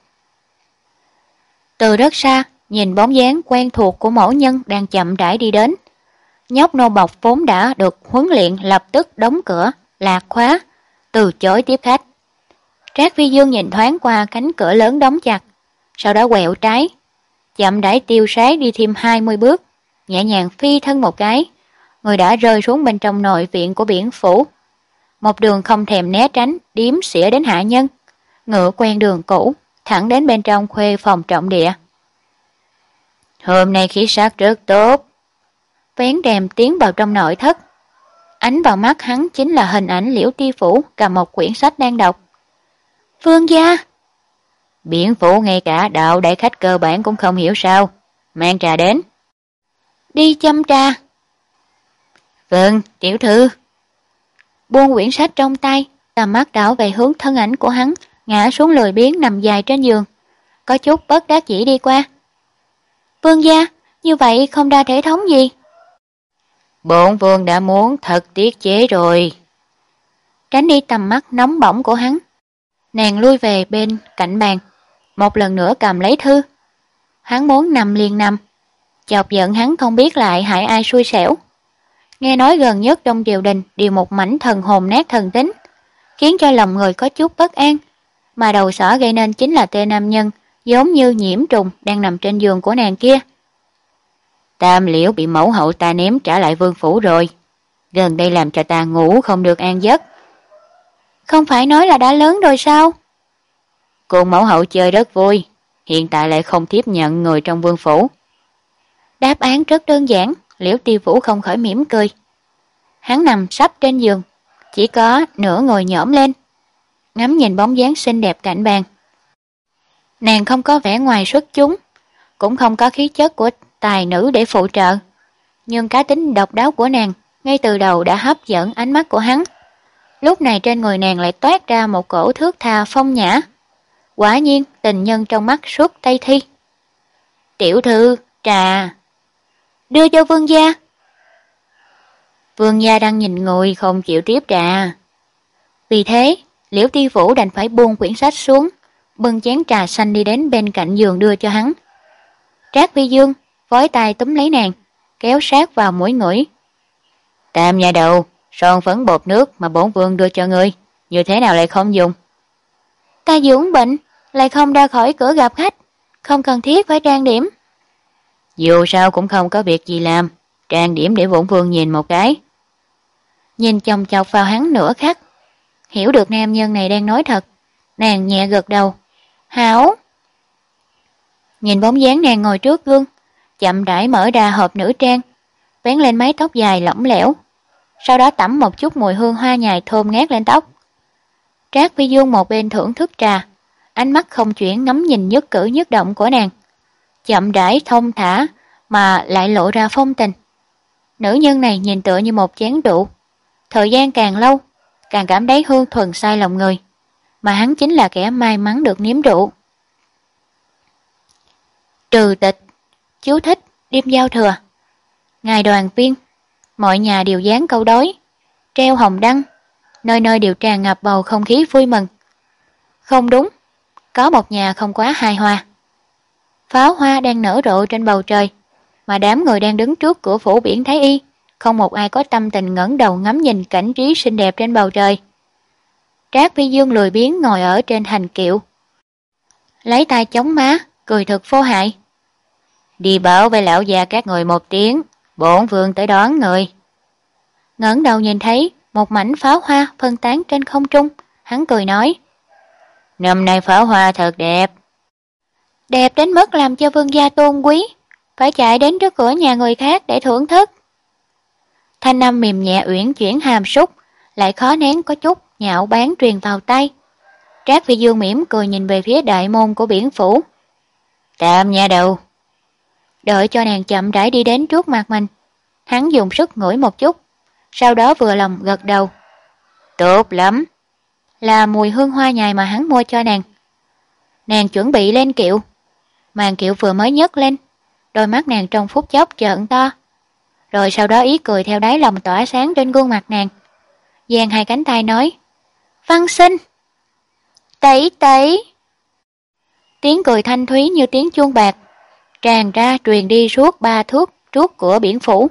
Từ rất xa, nhìn bóng dáng quen thuộc của mẫu nhân đang chậm rãi đi đến. Nhóc nô bộc vốn đã được huấn luyện lập tức đóng cửa, lạc khóa, từ chối tiếp khách. Trác Phi Dương nhìn thoáng qua cánh cửa lớn đóng chặt, sau đó quẹo trái, chậm rãi tiêu sái đi thêm hai mươi bước, nhẹ nhàng phi thân một cái, người đã rơi xuống bên trong nội viện của biển phủ. Một đường không thèm né tránh, điếm xỉa đến hạ nhân, ngựa quen đường cũ, thẳng đến bên trong khuê phòng trọng địa. Hôm nay khí sắc rất tốt. Vén rèm tiến vào trong nội thất. Ánh vào mắt hắn chính là hình ảnh Liễu Ti Phủ cầm một quyển sách đang đọc. Vương gia! Biển phủ ngay cả đạo đại khách cơ bản cũng không hiểu sao. Mang trà đến. Đi châm trà. Vâng, tiểu thư. Buông quyển sách trong tay, tầm mắt đảo về hướng thân ảnh của hắn, ngã xuống lười biếng nằm dài trên giường. Có chút bất đắc dĩ đi qua. Vương gia, như vậy không đa thể thống gì? Bổn vương đã muốn thật tiết chế rồi. Tránh đi tầm mắt nóng bỏng của hắn. Nàng lui về bên cạnh bàn, một lần nữa cầm lấy thư. Hắn muốn nằm liền nằm, chọc giận hắn không biết lại hại ai xui xẻo. Nghe nói gần nhất trong triều đình đều một mảnh thần hồn nát thần tính, khiến cho lòng người có chút bất an, mà đầu sỏ gây nên chính là tên nam nhân giống như nhiễm trùng đang nằm trên giường của nàng kia. Tam Liễu bị mẫu hậu ta ném trả lại vương phủ rồi, gần đây làm cho ta ngủ không được an giấc. Không phải nói là đã lớn rồi sao? Cùng mẫu hậu chơi rất vui, hiện tại lại không tiếp nhận người trong vương phủ. Đáp án rất đơn giản, Liễu Ti Vũ không khỏi mỉm cười. Hắn nằm sắp trên giường, chỉ có nửa ngồi nhõm lên, ngắm nhìn bóng dáng xinh đẹp cạnh bàn. Nàng không có vẻ ngoài xuất chúng, cũng không có khí chất của tài nữ để phụ trợ, nhưng cá tính độc đáo của nàng ngay từ đầu đã hấp dẫn ánh mắt của hắn. Lúc này trên người nàng lại toát ra một cổ thước tha phong nhã. Quả nhiên tình nhân trong mắt suốt Tây Thi. Tiểu thư, trà. Đưa cho vương gia. Vương gia đang nhìn ngồi không chịu tiếp trà. Vì thế, Liễu Ti Vũ đành phải buông quyển sách xuống, bưng chén trà xanh đi đến bên cạnh giường đưa cho hắn. Trác Phi Dương vói tay túm lấy nàng, kéo sát vào mũi ngửi. Tam nhà đầu, son phấn bột nước mà bổn vương đưa cho ngươi, như thế nào lại không dùng? Ta dưỡng bệnh, lại không ra khỏi cửa gặp khách, không cần thiết phải trang điểm. Dù sao cũng không có việc gì làm, trang điểm để bổn vương nhìn một cái. Nhìn chòng chọc vào hắn nửa khắc, hiểu được nam nhân này đang nói thật, nàng nhẹ gật đầu. Hảo. Nhìn bóng dáng nàng ngồi trước gương, chậm rãi mở ra hộp nữ trang, vén lên mái tóc dài lỏng lẻo, sau đó tẩm một chút mùi hương hoa nhài thơm ngát lên tóc. Trác Phi Dương một bên thưởng thức trà, ánh mắt không chuyển ngắm nhìn nhất cử nhất động của nàng, chậm rãi thông thả mà lại lộ ra phong tình. Nữ nhân này nhìn tựa như một chén rượu, thời gian càng lâu, càng cảm thấy hương thuần say lòng người, mà hắn chính là kẻ may mắn được nếm rượu. Trừ tịch, chú thích, đêm giao thừa. Ngày đoàn viên, mọi nhà đều dán câu đối, treo hồng đăng, nơi nơi đều tràn ngập bầu không khí vui mừng. Không đúng, có một nhà không quá hài hòa. Pháo hoa đang nở rộ trên bầu trời, mà đám người đang đứng trước cửa phủ biển Thái Y, không một ai có tâm tình ngẩng đầu ngắm nhìn cảnh trí xinh đẹp trên bầu trời. Trác Phi Dương lười biếng ngồi ở trên hành kiệu, lấy tay chống má, cười thật vô hại. Đi bảo với lão già các người một tiếng, bổn vương tới đón người. Ngẩng đầu nhìn thấy một mảnh pháo hoa phân tán trên không trung, hắn cười nói: Năm nay pháo hoa thật đẹp. Đẹp đến mức làm cho vương gia tôn quý, phải chạy đến trước cửa nhà người khác để thưởng thức. Thanh âm mềm nhẹ uyển chuyển hàm súc, lại khó nén có chút nhạo báng truyền vào tay. Trác Phi Dương mỉm cười nhìn về phía đại môn của biển phủ. Tạm nha đầu. Đợi cho nàng chậm rãi đi đến trước mặt mình, hắn dùng sức ngửi một chút, sau đó vừa lòng gật đầu. Tốt lắm. Là mùi hương hoa nhài mà hắn mua cho nàng. Nàng chuẩn bị lên kiệu. Màn kiệu vừa mới nhấc lên, đôi mắt nàng trong phút chốc trợn to, rồi sau đó ý cười theo đáy lòng tỏa sáng trên gương mặt nàng. Giang hai cánh tay nói: Văn Sinh. Tỷ tỷ. Tiếng cười thanh thúy như tiếng chuông bạc tràn ra truyền đi suốt ba thước trước cửa biển phủ.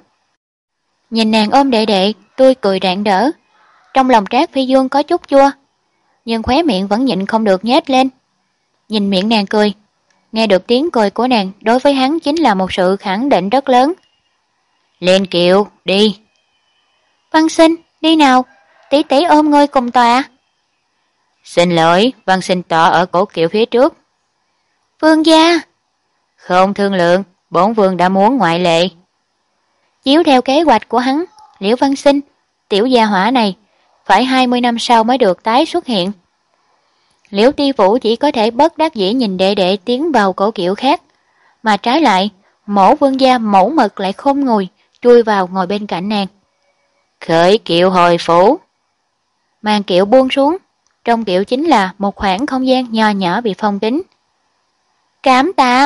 Nhìn nàng ôm đệ đệ, tươi cười rạng rỡ, trong lòng Trác Phi Dương có chút chua, nhưng khóe miệng vẫn nhịn không được nhếch lên. Nhìn miệng nàng cười, nghe được tiếng cười của nàng đối với hắn chính là một sự khẳng định rất lớn. Lên kiệu, đi. Văn Sinh, đi nào, tỷ tỷ ôm ngươi cùng tọa. Xin lỗi, Văn Sinh tọa ở cổ kiệu phía trước. Vương gia. Không thương lượng, bổn vương đã muốn ngoại lệ. Chiếu theo kế hoạch của hắn, Liễu Văn Sinh, tiểu gia hỏa này, phải hai mươi năm sau mới được tái xuất hiện. Liễu Ti Vũ chỉ có thể bất đắc dĩ nhìn đệ đệ tiến vào cổ kiệu khác, mà trái lại, mẫu vương gia mẫu mực lại khôn ngồi, chui vào ngồi bên cạnh nàng. Khởi kiệu hồi phủ. Màn kiệu buông xuống, trong kiệu chính là một khoảng không gian nho nhỏ bị phong kín. Cảm tạ.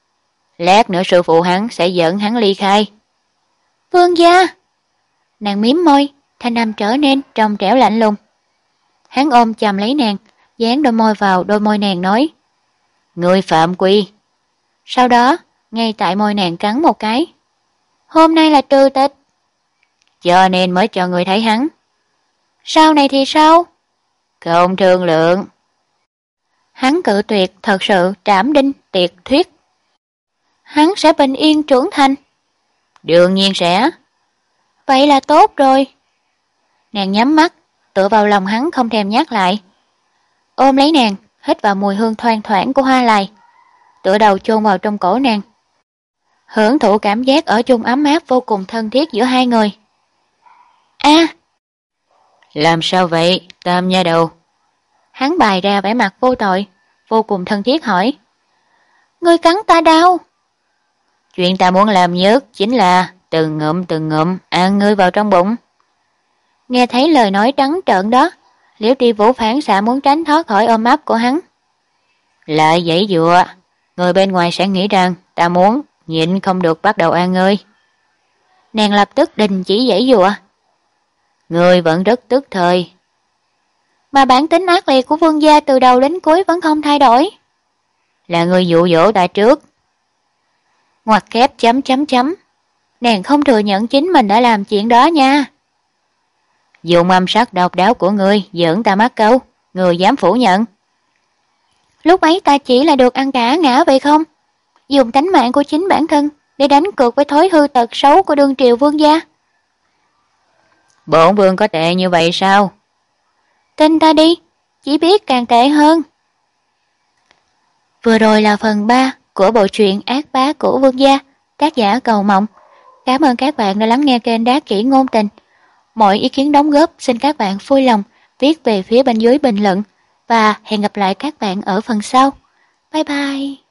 Lát nữa sư phụ hắn sẽ dẫn hắn ly khai. Vương gia. Nàng mím môi, thanh âm trở nên trong trẻo lạnh lùng. Hắn ôm chầm lấy nàng, dán đôi môi vào đôi môi nàng nói: Ngươi phạm quy. Sau đó, ngay tại môi nàng cắn một cái. Hôm nay là trừ tịch. Cho nên mới cho người thấy hắn. Sau này thì sao? Không thương lượng. Hắn cự tuyệt thật sự trảm đinh tiệt thuyết. Hắn sẽ bình yên trưởng thành. Đương nhiên sẽ. Vậy là tốt rồi. Nàng nhắm mắt, tựa vào lòng hắn không thèm nhắc lại. Ôm lấy nàng, hít vào mùi hương thoang thoảng của hoa lài, tựa đầu chôn vào trong cổ nàng, hưởng thụ cảm giác ở chung ấm áp vô cùng thân thiết giữa hai người. A, à, làm sao vậy, Tam nha đầu? Hắn bày ra vẻ mặt vô tội, vô cùng thân thiết hỏi. Ngươi cắn ta đau. Chuyện ta muốn làm nhất chính là từng ngụm từng ngụm ăn ngươi vào trong bụng. Nghe thấy lời nói trắng trợn đó, Liễu Tri Vũ phản xạ muốn tránh thoát khỏi ôm ấp của hắn. Lại giãy giụa, người bên ngoài sẽ nghĩ rằng ta muốn nhịn không được bắt đầu ăn ngươi. Nàng lập tức đình chỉ giãy giụa. Ngươi vẫn rất tức thời. Mà bản tính ác liệt của vương gia từ đầu đến cuối vẫn không thay đổi. Là ngươi dụ dỗ ta trước. Ngoặc kép chấm chấm chấm. Nàng không thừa nhận chính mình đã làm chuyện đó nha. Dùng âm sắc độc đáo của ngươi giỡn ta mắc câu, ngươi dám phủ nhận. Lúc ấy ta chỉ là được ăn cả ngã vậy không? Dùng tánh mạng của chính bản thân để đánh cược với thói hư tật xấu của đương triều vương gia. Bổn vương có tệ như vậy sao? Tin ta đi, chỉ biết càng tệ hơn. Vừa rồi là phần ba của bộ truyện Ác Bá của Vương gia, tác giả Cầu Mộng. Cảm ơn các bạn đã lắng nghe kênh Đá Kỹ Ngôn Tình. Mọi ý kiến đóng góp xin các bạn vui lòng viết về phía bên dưới bình luận và hẹn gặp lại các bạn ở phần sau. Bye bye.